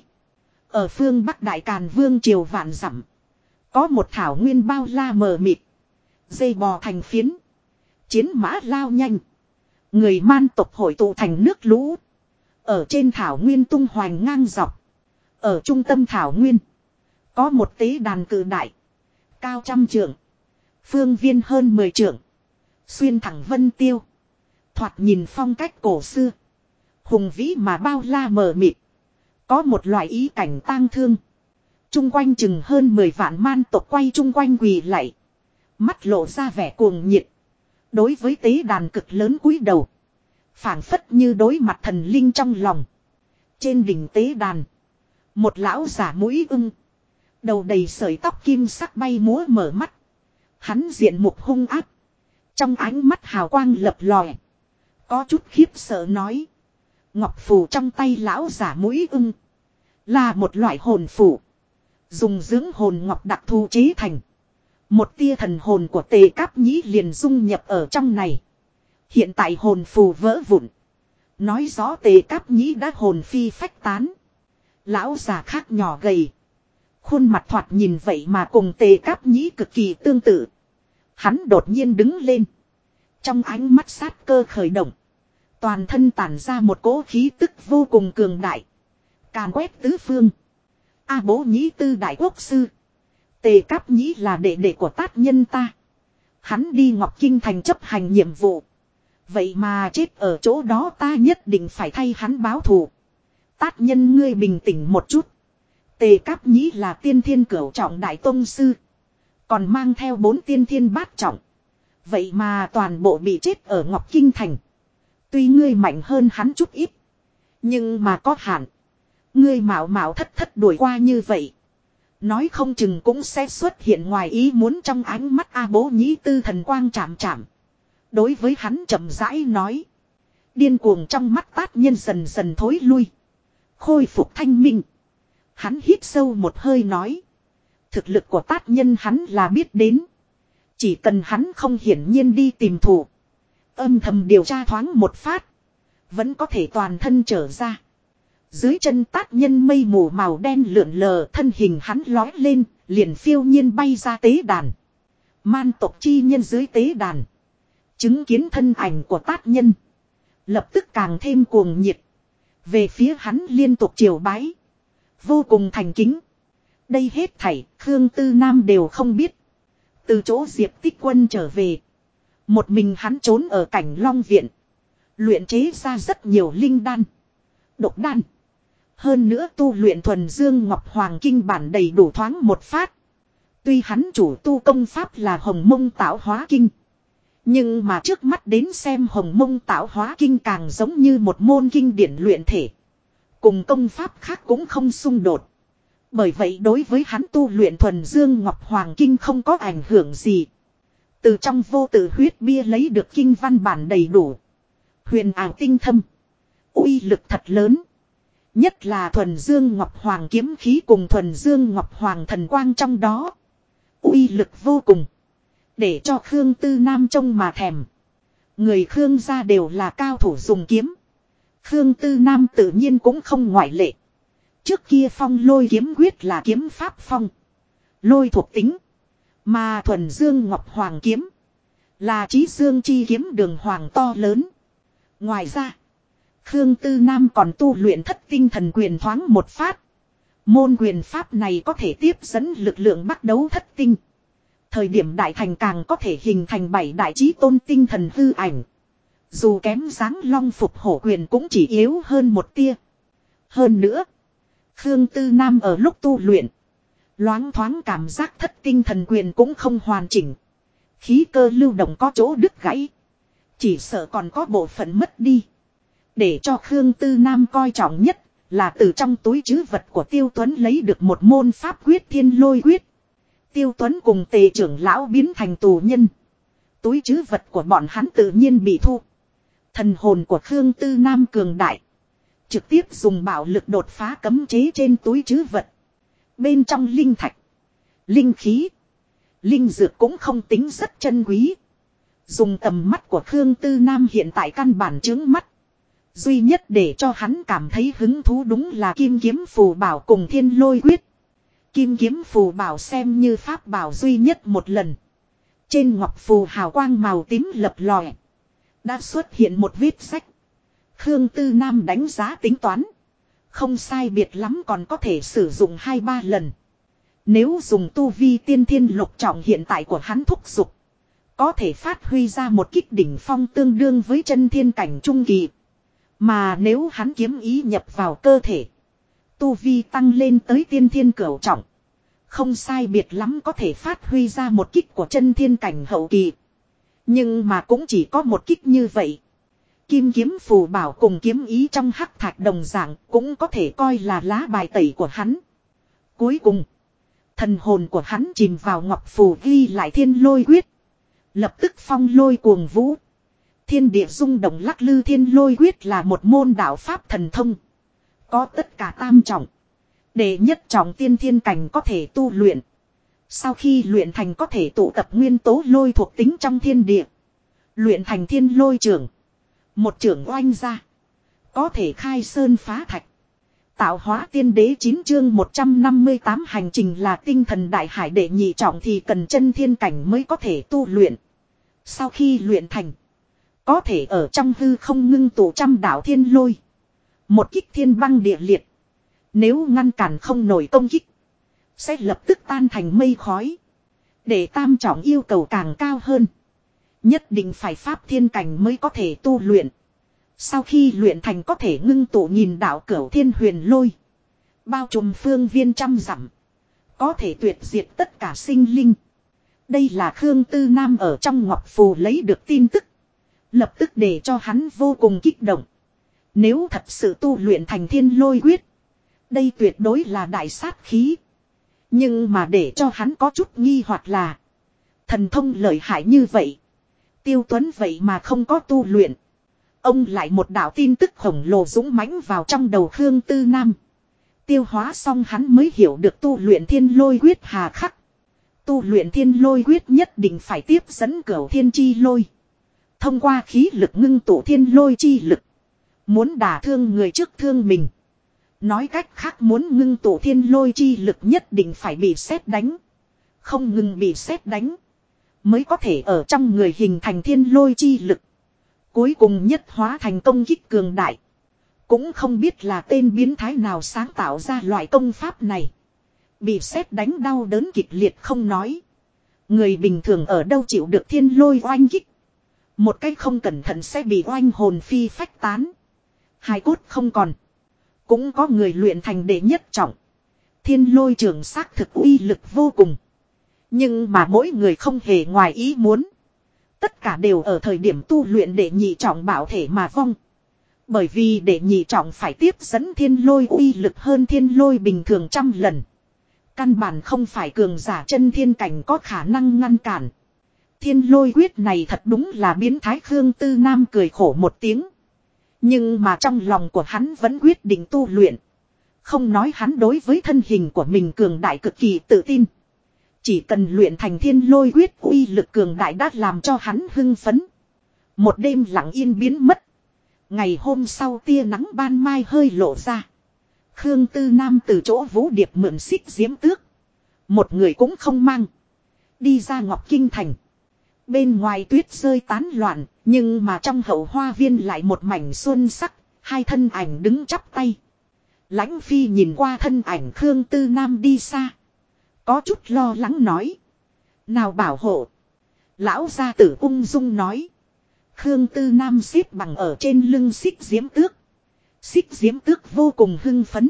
Ở phương Bắc Đại Càn Vương triều vạn dặm. Có một thảo nguyên bao la mờ mịt. Dây bò thành phiến. Chiến mã lao nhanh. Người man tộc hội tụ thành nước lũ. Ở trên thảo nguyên tung hoành ngang dọc. Ở trung tâm thảo nguyên. Có một tế đàn cự đại. Cao trăm trượng. Phương viên hơn 10 trượng. Xuyên thẳng vân tiêu. Thoạt nhìn phong cách cổ xưa. Hùng vĩ mà bao la mờ mịt. Có một loại ý cảnh tang thương. Trung quanh chừng hơn 10 vạn man tộc quay chung quanh quỳ lạy. Mắt lộ ra vẻ cuồng nhiệt. Đối với tế đàn cực lớn cúi đầu. Phảng phất như đối mặt thần linh trong lòng. Trên đỉnh tế đàn. Một lão giả mũi ưng. Đầu đầy sợi tóc kim sắc bay múa mở mắt. Hắn diện mục hung ác. Trong ánh mắt hào quang lập lòe. Có chút khiếp sợ nói. Ngọc phù trong tay lão giả mũi ưng. Là một loại hồn phù. Dùng dưỡng hồn ngọc đặc thù chế thành. Một tia thần hồn của Tề Cáp Nhĩ liền dung nhập ở trong này. Hiện tại hồn phù vỡ vụn. Nói rõ Tề Cáp Nhĩ đã hồn phi phách tán. Lão già khác nhỏ gầy. Khuôn mặt thoạt nhìn vậy mà cùng Tề Cáp Nhĩ cực kỳ tương tự. Hắn đột nhiên đứng lên. Trong ánh mắt sát cơ khởi động. Toàn thân tản ra một cỗ khí tức vô cùng cường đại. Càn quét tứ phương. A Bố Nhĩ Tư đại quốc sư. Tề Cáp Nhĩ là đệ đệ của tát nhân ta. Hắn đi Ngọc Kinh thành chấp hành nhiệm vụ. Vậy mà chết ở chỗ đó, ta nhất định phải thay hắn báo thù. Tát nhân ngươi bình tĩnh một chút. Tề Cáp Nhĩ là tiên thiên cửu trọng đại tông sư. Còn mang theo 4 tiên thiên bát trọng. Vậy mà toàn bộ bị chết ở Ngọc Kinh thành. Tuy ngươi mạnh hơn hắn chút ít. Nhưng mà có hạn. Ngươi mạo mạo thất thất đuổi qua như vậy. Nói không chừng cũng sẽ xuất hiện ngoài ý muốn. Trong ánh mắt A Bố Nhĩ Tư thần quang chạm chạm. Đối với hắn chậm rãi nói. Điên cuồng trong mắt tát nhân dần dần thối lui. Khôi phục thanh minh. Hắn hít sâu một hơi nói. Thực lực của tát nhân hắn là biết đến. Chỉ cần hắn không hiển nhiên đi tìm thủ. Âm thầm điều tra thoáng một phát. Vẫn có thể toàn thân trở ra. Dưới chân tát nhân mây mù màu đen lượn lờ, thân hình hắn lói lên, liền phiêu nhiên bay ra tế đàn. Man tộc chi nhân dưới tế đàn. Chứng kiến thân ảnh của tát nhân. Lập tức càng thêm cuồng nhiệt. Về phía hắn liên tục triều bái. Vô cùng thành kính. Đây hết thảy, Khương Tư Nam đều không biết. Từ chỗ Diệp Tích Quân trở về. Một mình hắn trốn ở cảnh Long Viện. Luyện chế ra rất nhiều linh đan. Độc đan. Hơn nữa tu luyện thuần dương Ngọc Hoàng Kinh bản đầy đủ thoáng một phát. Tuy hắn chủ tu công pháp là Hồng Mông Tạo Hóa Kinh. Nhưng mà trước mắt đến xem Hồng Mông Tạo Hóa Kinh càng giống như một môn kinh điển luyện thể. Cùng công pháp khác cũng không xung đột. Bởi vậy đối với hắn tu luyện thuần dương Ngọc Hoàng Kinh không có ảnh hưởng gì. Từ trong vô tự huyết bia lấy được kinh văn bản đầy đủ. Huyền ảo tinh thâm. Uy lực thật lớn. Nhất là thuần dương Ngọc Hoàng kiếm khí cùng thuần dương Ngọc Hoàng thần quang trong đó. Uy lực vô cùng. Để cho Khương Tư Nam trông mà thèm. Người Khương gia đều là cao thủ dùng kiếm. Khương Tư Nam tự nhiên cũng không ngoại lệ. Trước kia phong lôi kiếm quyết là kiếm pháp phong. Lôi thuộc tính. Mà thuần dương Ngọc Hoàng kiếm. Là chí dương chi kiếm đường hoàng to lớn. Ngoài ra. Khương Tư Nam còn tu luyện thất tinh thần quyền thoáng một phát. Môn quyền pháp này có thể tiếp dẫn lực lượng bắt đấu thất tinh. Thời điểm đại thành càng có thể hình thành 7 đại chí tôn tinh thần hư ảnh. Dù kém dáng long phục hổ quyền cũng chỉ yếu hơn một tia. Hơn nữa. Khương Tư Nam ở lúc tu luyện. Loáng thoáng cảm giác thất tinh thần quyền cũng không hoàn chỉnh. Khí cơ lưu động có chỗ đứt gãy. Chỉ sợ còn có bộ phận mất đi. Để cho Khương Tư Nam coi trọng nhất là từ trong túi trữ vật của Tiêu Tuấn lấy được một môn pháp quyết thiên lôi quyết. Tiêu Tuấn cùng Tề trưởng lão biến thành tù nhân. Túi trữ vật của bọn hắn tự nhiên bị thu. Thần hồn của Khương Tư Nam cường đại. Trực tiếp dùng bạo lực đột phá cấm chế trên túi trữ vật. Bên trong linh thạch, linh khí, linh dược cũng không tính rất chân quý. Dùng tầm mắt của Khương Tư Nam hiện tại căn bản chướng mắt. Duy nhất để cho hắn cảm thấy hứng thú đúng là kim kiếm phù bảo cùng thiên lôi quyết. Kim kiếm phù bảo xem như pháp bảo duy nhất một lần. Trên ngọc phù hào quang màu tím lập lòe. Đã xuất hiện một vết sách. Khương Tư Nam đánh giá tính toán. Không sai biệt lắm còn có thể sử dụng 2-3 lần. Nếu dùng tu vi tiên thiên lục trọng hiện tại của hắn thúc giục. Có thể phát huy ra một kích đỉnh phong tương đương với chân thiên cảnh trung kỳ. Mà nếu hắn kiếm ý nhập vào cơ thể. Tu vi tăng lên tới tiên thiên cửu trọng. Không sai biệt lắm có thể phát huy ra một kích của chân thiên cảnh hậu kỳ. Nhưng mà cũng chỉ có một kích như vậy. Kim kiếm phù bảo cùng kiếm ý trong hắc thạch đồng dạng cũng có thể coi là lá bài tẩy của hắn. Cuối cùng, thần hồn của hắn chìm vào ngọc phù ghi lại thiên lôi quyết. Lập tức phong lôi cuồng vũ. Thiên địa rung động lắc lư thiên lôi quyết là một môn đạo pháp thần thông. Có tất cả tam trọng. Đệ nhất trọng tiên thiên cảnh có thể tu luyện. Sau khi luyện thành có thể tụ tập nguyên tố lôi thuộc tính trong thiên địa. Luyện thành thiên lôi trưởng. Một trưởng oanh ra. Có thể khai sơn phá thạch. Tạo hóa tiên đế 9 chương 158 hành trình là tinh thần đại hải đệ nhị trọng thì cần chân thiên cảnh mới có thể tu luyện. Sau khi luyện thành. Có thể ở trong hư không ngưng tụ trăm đạo thiên lôi. Một kích thiên băng địa liệt. Nếu ngăn cản không nổi công kích. Sẽ lập tức tan thành mây khói. Để tam trọng yêu cầu càng cao hơn. Nhất định phải pháp thiên cảnh mới có thể tu luyện. Sau khi luyện thành có thể ngưng tụ nhìn đạo cửu thiên huyền lôi. Bao trùm phương viên trăm dặm. Có thể tuyệt diệt tất cả sinh linh. Đây là Khương Tư Nam ở trong ngọc phù lấy được tin tức. Lập tức để cho hắn vô cùng kích động. Nếu thật sự tu luyện thành thiên lôi quyết. Đây tuyệt đối là đại sát khí. Nhưng mà để cho hắn có chút nghi hoặc là. Thần thông lợi hại như vậy. Tiêu Tuấn vậy mà không có tu luyện. Ông lại một đạo tin tức khổng lồ dũng mãnh vào trong đầu Khương Tư Nam. Tiêu hóa xong hắn mới hiểu được tu luyện thiên lôi quyết hà khắc. Tu luyện thiên lôi quyết nhất định phải tiếp dẫn cửu thiên chi lôi. Thông qua khí lực ngưng tụ thiên lôi chi lực. Muốn đả thương người trước thương mình. Nói cách khác muốn ngưng tụ thiên lôi chi lực nhất định phải bị sét đánh. Không ngừng bị sét đánh. Mới có thể ở trong người hình thành thiên lôi chi lực. Cuối cùng nhất hóa thành công kích cường đại. Cũng không biết là tên biến thái nào sáng tạo ra loại công pháp này. Bị sét đánh đau đớn kịch liệt không nói. Người bình thường ở đâu chịu được thiên lôi oanh kích. Một cách không cẩn thận sẽ bị oanh hồn phi phách tán. Hài cốt không còn. Cũng có người luyện thành đệ nhất trọng. Thiên lôi trường xác thực uy lực vô cùng. Nhưng mà mỗi người không hề ngoài ý muốn. Tất cả đều ở thời điểm tu luyện đệ nhị trọng bảo thể mà vong. Bởi vì đệ nhị trọng phải tiếp dẫn thiên lôi uy lực hơn thiên lôi bình thường trăm lần. Căn bản không phải cường giả chân thiên cảnh có khả năng ngăn cản. Thiên lôi quyết này thật đúng là biến thái. Khương Tư Nam cười khổ một tiếng. Nhưng mà trong lòng của hắn vẫn quyết định tu luyện. Không nói hắn đối với thân hình của mình cường đại cực kỳ tự tin. Chỉ cần luyện thành thiên lôi quyết uy lực cường đại đã làm cho hắn hưng phấn. Một đêm lặng yên biến mất. Ngày hôm sau tia nắng ban mai hơi lộ ra. Khương Tư Nam từ chỗ Vũ Điệp mượn xích diễm tước. Một người cũng không mang. Đi ra Ngọc Kinh Thành. Bên ngoài tuyết rơi tán loạn. Nhưng mà trong hậu hoa viên lại một mảnh xuân sắc. Hai thân ảnh đứng chắp tay. Lãnh Phi nhìn qua thân ảnh Khương Tư Nam đi xa. Có chút lo lắng nói. Nào bảo hộ. Lão gia tử ung dung nói. Khương Tư Nam xếp bằng ở trên lưng xích diễm tước. Xích diễm tước vô cùng hưng phấn.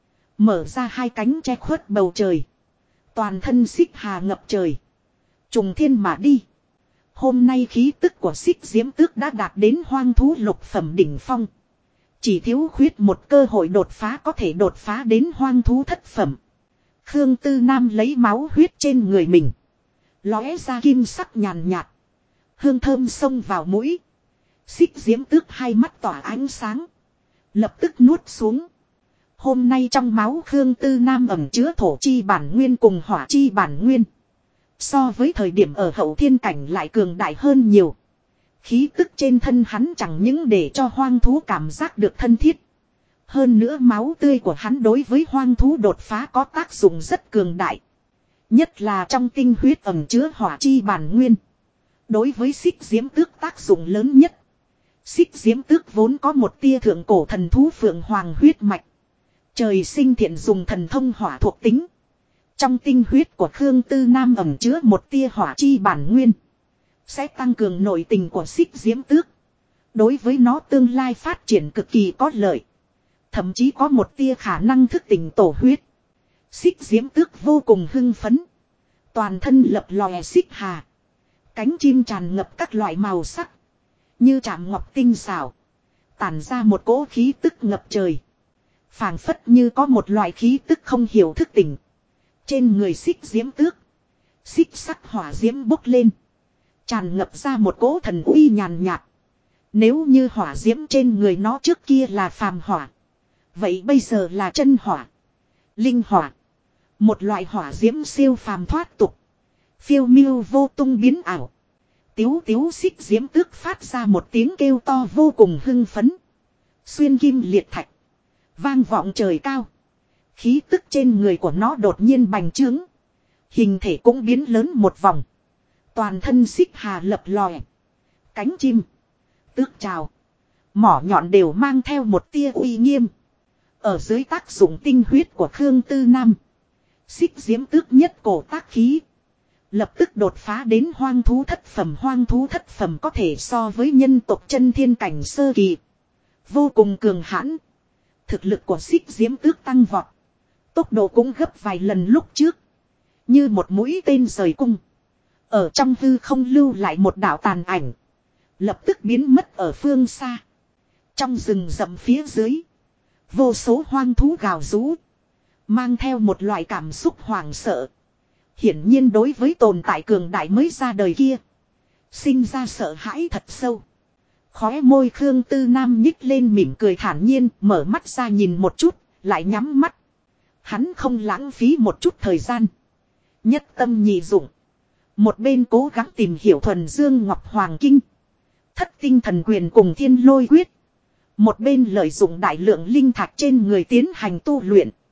Mở ra hai cánh che khuất bầu trời. Toàn thân xích hà ngập trời. Trùng thiên mà đi. Hôm nay khí tức của xích diễm tước đã đạt đến hoang thú lục phẩm đỉnh phong. Chỉ thiếu khuyết một cơ hội đột phá có thể đột phá đến hoang thú thất phẩm. Khương Tư Nam lấy máu huyết trên người mình. Lóe ra kim sắc nhàn nhạt. Hương thơm xông vào mũi. Xích diễm tước hai mắt tỏa ánh sáng. Lập tức nuốt xuống. Hôm nay trong máu Khương Tư Nam ẩn chứa thổ chi bản nguyên cùng hỏa chi bản nguyên. So với thời điểm ở hậu thiên cảnh lại cường đại hơn nhiều. Khí tức trên thân hắn chẳng những để cho hoang thú cảm giác được thân thiết. Hơn nữa máu tươi của hắn đối với hoang thú đột phá có tác dụng rất cường đại. Nhất là trong tinh huyết ẩn chứa hỏa chi bản nguyên. Đối với xích diễm tước tác dụng lớn nhất. Xích diễm tước vốn có một tia thượng cổ thần thú phượng hoàng huyết mạch. Trời sinh thiện dùng thần thông hỏa thuộc tính. Trong tinh huyết của Khương Tư Nam ẩn chứa một tia hỏa chi bản nguyên. Sẽ tăng cường nội tình của Xích Diễm Tước. Đối với nó tương lai phát triển cực kỳ có lợi. Thậm chí có một tia khả năng thức tỉnh tổ huyết. Xích Diễm Tước vô cùng hưng phấn. Toàn thân lập lòe xích hà. Cánh chim tràn ngập các loại màu sắc. Như chạm ngọc tinh xảo. Tản ra một cỗ khí tức ngập trời. Phảng phất như có một loại khí tức không hiểu thức tỉnh. Trên người Xích Diễm Tước. Xích sắc hỏa diễm bốc lên. Tràn ngập ra một cỗ thần uy nhàn nhạt. Nếu như hỏa diễm trên người nó trước kia là phàm hỏa. Vậy bây giờ là chân hỏa. Linh hỏa. Một loại hỏa diễm siêu phàm thoát tục. Phiêu miêu vô tung biến ảo. Tiếu tiếu Xích Diễm Tước phát ra một tiếng kêu to vô cùng hưng phấn. Xuyên kim liệt thạch. Vang vọng trời cao. Khí tức trên người của nó đột nhiên bành trướng. Hình thể cũng biến lớn một vòng. Toàn thân xích hà lập lòe. Cánh chim. Tước trào. Mỏ nhọn đều mang theo một tia uy nghiêm. Ở dưới tác dụng tinh huyết của Khương Tư Nam. Xích Diễm Tước nhất cổ tác khí. Lập tức đột phá đến hoang thú thất phẩm. Hoang thú thất phẩm có thể so với nhân tộc chân thiên cảnh sơ kỳ. Vô cùng cường hãn. Thực lực của Xích Diễm Tước tăng vọt. Tốc độ cũng gấp vài lần lúc trước. Như một mũi tên rời cung. Ở trong hư không lưu lại một đạo tàn ảnh. Lập tức biến mất ở phương xa. Trong rừng rậm phía dưới. Vô số hoang thú gào rú. Mang theo một loại cảm xúc hoảng sợ. Hiển nhiên đối với tồn tại cường đại mới ra đời kia. Sinh ra sợ hãi thật sâu. Khóe môi Khương Tư Nam nhích lên mỉm cười thản nhiên. Mở mắt ra nhìn một chút. Lại nhắm mắt. Hắn không lãng phí một chút thời gian. Nhất tâm nhị dụng. Một bên cố gắng tìm hiểu thuần dương ngọc hoàng kinh. Thất tinh thần quyền cùng thiên lôi quyết. Một bên lợi dụng đại lượng linh thạch trên người tiến hành tu luyện.